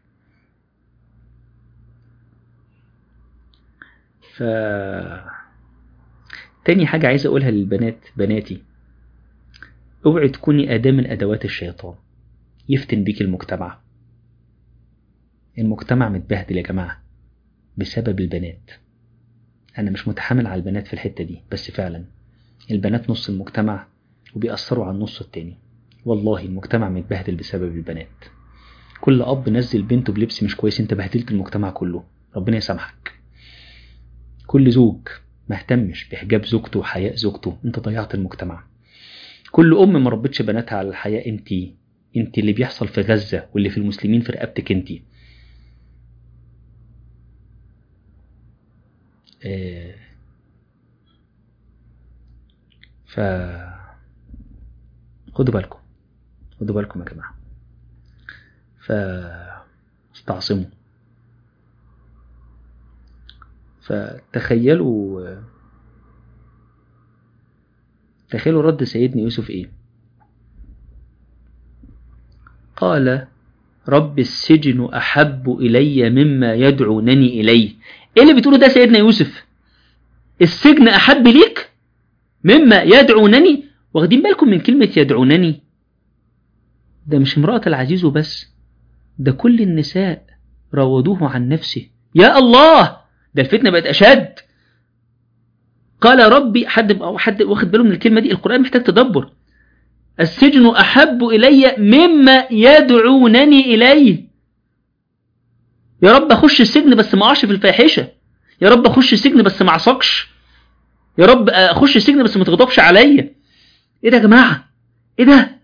تاني حاجة عايز اقولها للبنات، بناتي اوعي تكوني اداة من ادوات الشيطان يفتن بيك المجتمع. المجتمع متبهدل يا جماعة بسبب البنات. انا مش متحامل على البنات في الحتة دي، بس فعلا البنات نص المجتمع وبيأثروا على النص التاني. والله المجتمع متبهدل بسبب البنات. كل اب نزل بنته بلبس مش كويس انت بهدلت المجتمع كله، ربنا يسامحك. كل زوج ما اهتمش بحجاب زوجته وحياء زوجته، انت ضيعت المجتمع. كل ام ما ربتش بناتها على الحياء، انت اللي بيحصل في غزة واللي في المسلمين في رقبتك انت. خدوا بالكم يا جماعة. استعصموا. فتخيلوا رد سيدنا يوسف ايه. قال رب السجن أحب إلي مما يدعونني إليه. ايه اللي بتقوله ده سيدنا يوسف؟ السجن أحب ليك مما يدعونني. واخدين بالكم من كلمة يدعونني؟ ده مش امرأة العزيز وبس، ده كل النساء راودوه عن نفسه. يا الله، ده الفتنة بقت أشد. قال ربي، حد واخد باله من الكلمة دي؟ القرآن محتاج تدبر. السجن أحب إلي مما يدعونني إليه. يا رب أخش السجن بس ما أعش في الفاحشة، يا رب أخش السجن بس ما أعصقش، يا رب أخش السجن بس ما تغضبش عليا. إيه ده يا جماعة؟ إيه ده؟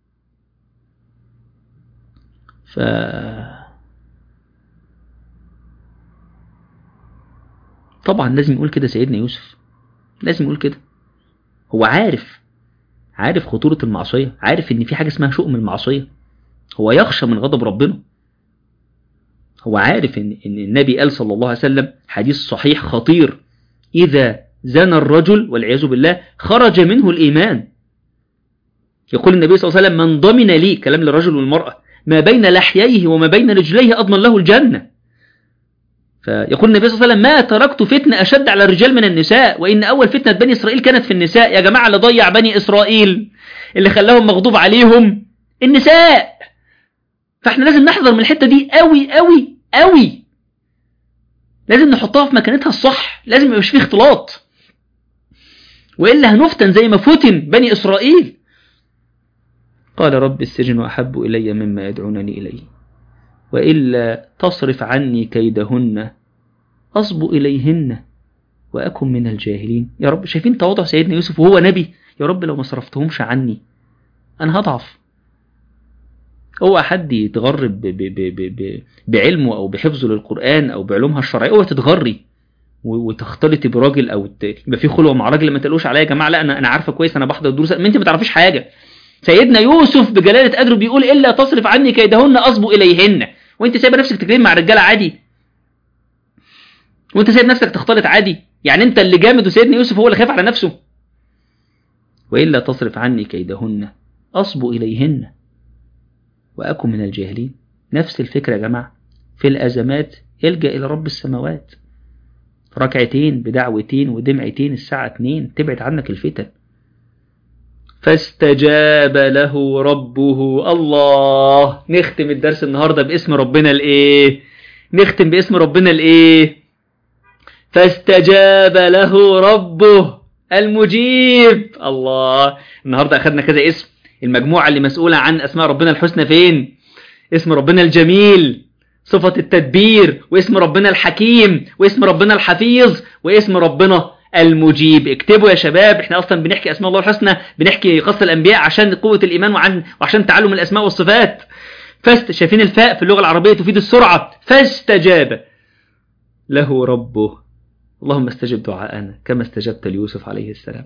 طبعا لازم يقول كده سيدنا يوسف، لازم يقول كده. هو عارف خطورة المعصية، عارف ان في حاجة اسمها شؤم المعصية. هو يخشى من غضب ربنا. هو عارف ان النبي قال صلى الله عليه وسلم حديث صحيح خطير: إذا زنى الرجل والعياذ بالله خرج منه الإيمان. يقول النبي صلى الله عليه وسلم: من ضمن لي، كلام للرجل والمرأة، ما بين لحييه وما بين رجليه أضمن له الجنة. فيقول النبي صلى الله عليه وسلم: ما تركت فتنة أشد على الرجال من النساء، وإن أول فتنة بني إسرائيل كانت في النساء. يا جماعة اللي ضيع بني إسرائيل، اللي خلاهم مغضوب عليهم، النساء. فاحنا لازم نحذر من الحتة دي قوي قوي قوي، لازم نحطها في مكانتها الصح، لازم يبقاش فيه اختلاط، وإلا هنفتن زي ما فتن بني إسرائيل. قال رب السجن أحب إلي مما يدعونني إليه وإلا تصرف عني كيدهن أصب إليهن وأكن من الجاهلين. يا رب، شايفين تواضع سيدنا يوسف وهو نبي؟ يا رب لو ما صرفتهمش عني أنا هضعف. هو حد يتغرب بعلمه أو بحفظه للقرآن أو بعلومها الشرعية، هو تتغري وتختلطي براجل أو يبقى في خلوة مع راجل. ما تقولوش عليا يا جماعة لا أنا عارفة كويس، أنا بحضر الدروس. ما أنت ما تعرفيش حاجة. سيدنا يوسف بجلالة قدره بيقول: إلا تصرف عني كيدهن أصب إليهن. وأنت سايبة نفسك تتكلم مع الرجالة عادي، وأنت سايب نفسك تختلط عادي. يعني أنت اللي جامد وسيدنا يوسف هو اللي خاف على نفسه. وإلا تصرف عني كيدهن أصب إليهن وأكن من الجاهلين. نفس الفكرة يا جماعة. في الأزمات الجأ إلى رب السماوات، ركعتين بدعوتين ودمعتين الساعة 2 تبعد عنك الفتن. فاستجاب له ربه. الله، نختم الدرس النهاردة باسم ربنا الإيه؟ نختم باسم ربنا الإيه؟ فاستجاب له ربه المجيب. الله، النهاردة أخذنا كذا اسم. المجموعة اللي مسؤولة عن أسماء ربنا الحسنى فين؟ اسم ربنا الجميل، صفة التدبير، واسم ربنا الحكيم، واسم ربنا الحفيظ، واسم ربنا المجيب. اكتبوا يا شباب، احنا اصلا بنحكي اسماء الله الحسنى، بنحكي قصة الانبياء عشان قوة الايمان وعشان تعلم الاسماء والصفات. شايفين الفاء في اللغة العربية تفيد السرعة. فاستجاب له ربه. اللهم استجب دعاءنا كما استجبت ليوسف عليه السلام.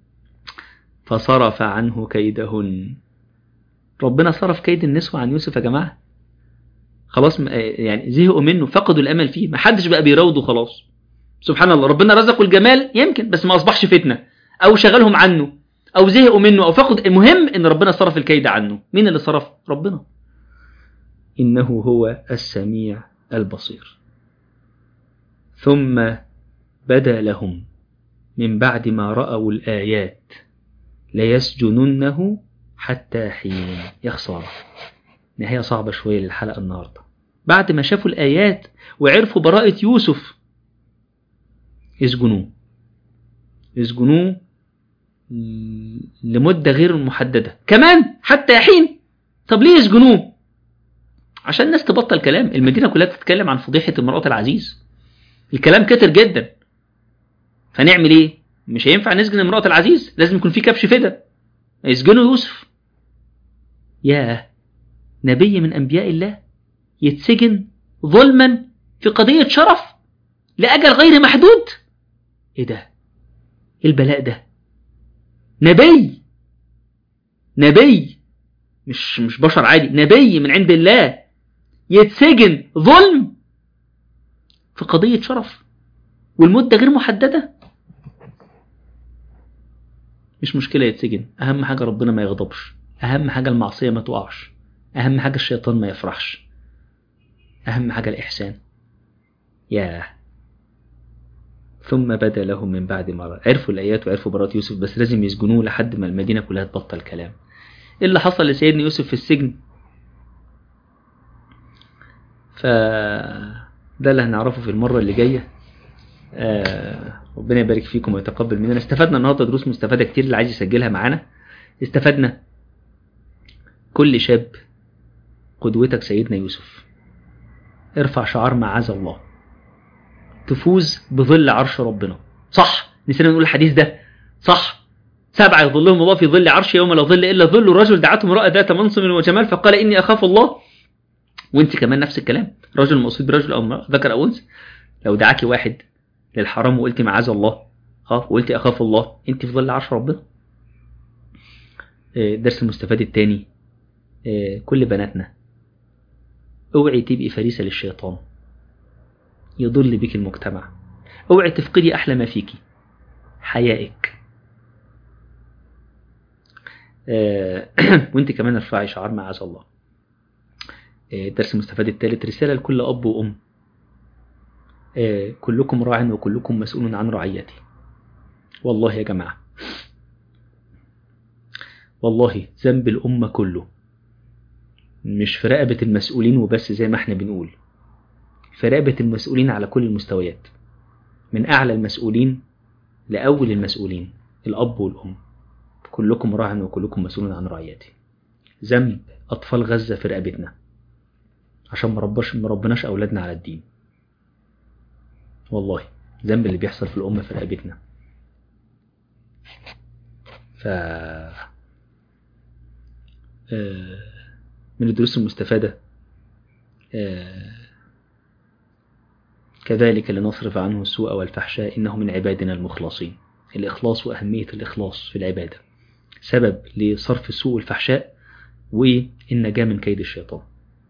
فصرف عنه كيدهن. ربنا صرف كيد النسوة عن يوسف يا جماعة. خلاص يعني زهقوا منه، فقدوا الامل فيه، ما حدش بقى بيراوده خلاص. سبحان الله، ربنا رزقه الجمال يمكن بس ما اصبحش فتنه، او شغلهم عنه، او زهقوا منه، او فقد. المهم ان ربنا صرف الكيد عنه. مين اللي صرف؟ ربنا. انه هو السميع البصير. ثم بدا لهم من بعد ما رأوا الآيات ليسجننه حتى حين. يا خسارة، نهاية صعبة شوية للحلقة النهاردة. بعد ما شافوا الآيات وعرفوا براءة يوسف يسجنوه لمدة غير محددة كمان، حتى حين. طب ليه يسجنوه؟ عشان الناس تبطل كلام. المدينة كلها تتكلم عن فضيحة امرأة العزيز، الكلام كتر جدا. فنعمل ايه؟ مش هينفع نسجن امرأة العزيز، لازم يكون في كبش فدا. يسجنوا يوسف. يا نبي من أنبياء الله يتسجن ظلما في قضية شرف لأجل غير محدود؟ ايه ده؟ ايه البلاء ده؟ نبي مش بشر عادي، نبي من عند الله يتسجن ظلم في قضية شرف والمدة غير محددة. مش مشكلة يتسجن، أهم حاجة ربنا ما يغضبش، أهم حاجة المعصية ما تقعش، أهم حاجة الشيطان ما يفرحش، أهم حاجة الإحسان. ياه. ثم بدا لهم من بعد ما عرفوا الآيات وعرفوا براءة يوسف، بس لازم يسجنوه لحد ما المدينة كلها تبطل كلام. إيه اللي حصل لسيدنا يوسف في السجن؟ ده اللي هنعرفه في المرة اللي جاية. ربنا يبارك فيكم ويتقبل مننا. استفدنا النهاردة دروس مستفادة كتير، اللي عايز يسجلها معانا. استفدنا كل شاب قدوتك سيدنا يوسف. ارفع شعار معاذ الله، تفوز بظل عرش ربنا. صح، نسينا نقول الحديث ده. صح، 7 يظلهم الله في ظل عرش يوم لا ظل إلا ظل. رجل دعته امرأة ذات منصب وجمال فقال إني أخاف الله. وانت كمان نفس الكلام، رجل مقصود برجل أو امرأة، ذكر أو أنثى. لو دعاكي واحد للحرام وقلتي معاذ الله وقلتي أخاف الله، انت في ظل عرش ربنا. الدرس المستفاد الثاني، كل بناتنا اوعي تبقي فريسة للشيطان يضل بك المجتمع. اوعي تفقدي أحلى ما فيكي، حيائك. وانت كمان ارفعي شعار معاذ الله. الدرس المستفاد الثالث، رسالة لكل أب وأم. كلكم راع وكلكم مسؤول عن رعيته. والله يا جماعة، والله ذنب الأمة كله مش في رقبة المسؤولين وبس زي ما احنا بنقول، في رقبة المسؤولين على كل المستويات، من أعلى المسؤولين لأول المسؤولين، الأب والأم. كلكم راع وكلكم مسؤول عن رعيته. ذنب أطفال غزة في رقبتنا عشان ما ربناش أولادنا على الدين. والله ذنب اللي بيحصل في الأمة في رقبتنا. من الدروس المستفادة كذلك لنصرف عنه السوء والفحشاء إنه من عبادنا المخلصين. الإخلاص وأهمية الإخلاص في العبادة سبب لصرف السوء والفحشاء والنجاة من كيد الشيطان.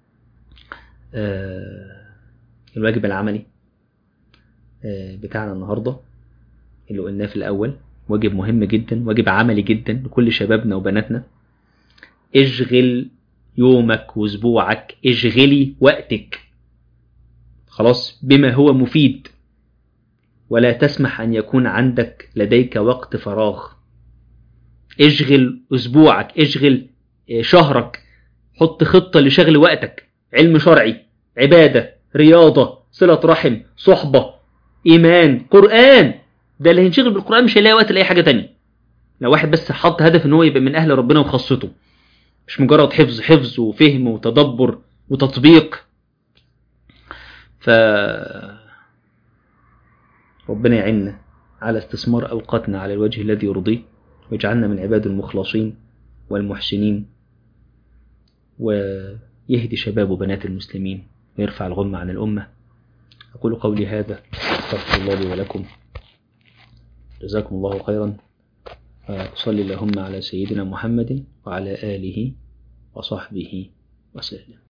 الواجب العملي بتاعنا النهاردة اللي قلناه في الأول واجب مهم جدا، واجب عملي جدا لكل شبابنا وبناتنا. اشغل يومك واسبوعك، اشغلي وقتك خلاص بما هو مفيد، ولا تسمح أن يكون لديك وقت فراغ. اشغل أسبوعك، اشغل شهرك، حط خطة لشغل وقتك. علم شرعي، عبادة، رياضة، صلة رحم، صحبة، إيمان، قرآن. ده اللي هينشغل بالقرآن مش هيلاقي وقت لأي حاجة تانية. لو واحد بس حط هدف ان هو يبقى من أهل ربنا وخاصته، مش مجرد حفظ وفهم وتدبر وتطبيق. ربنا يعيننا على استثمار أوقاتنا على الوجه الذي يرضيه، ويجعلنا من عباد المخلصين والمحسنين، ويهدي شباب وبنات المسلمين ويرفع الغمة عن الأمة. أقول قولي هذا، أستغفر الله لي ولكم، جزاكم الله خيرا. صلى اللهم على سيدنا محمد وعلى آله وصحبه وسلم.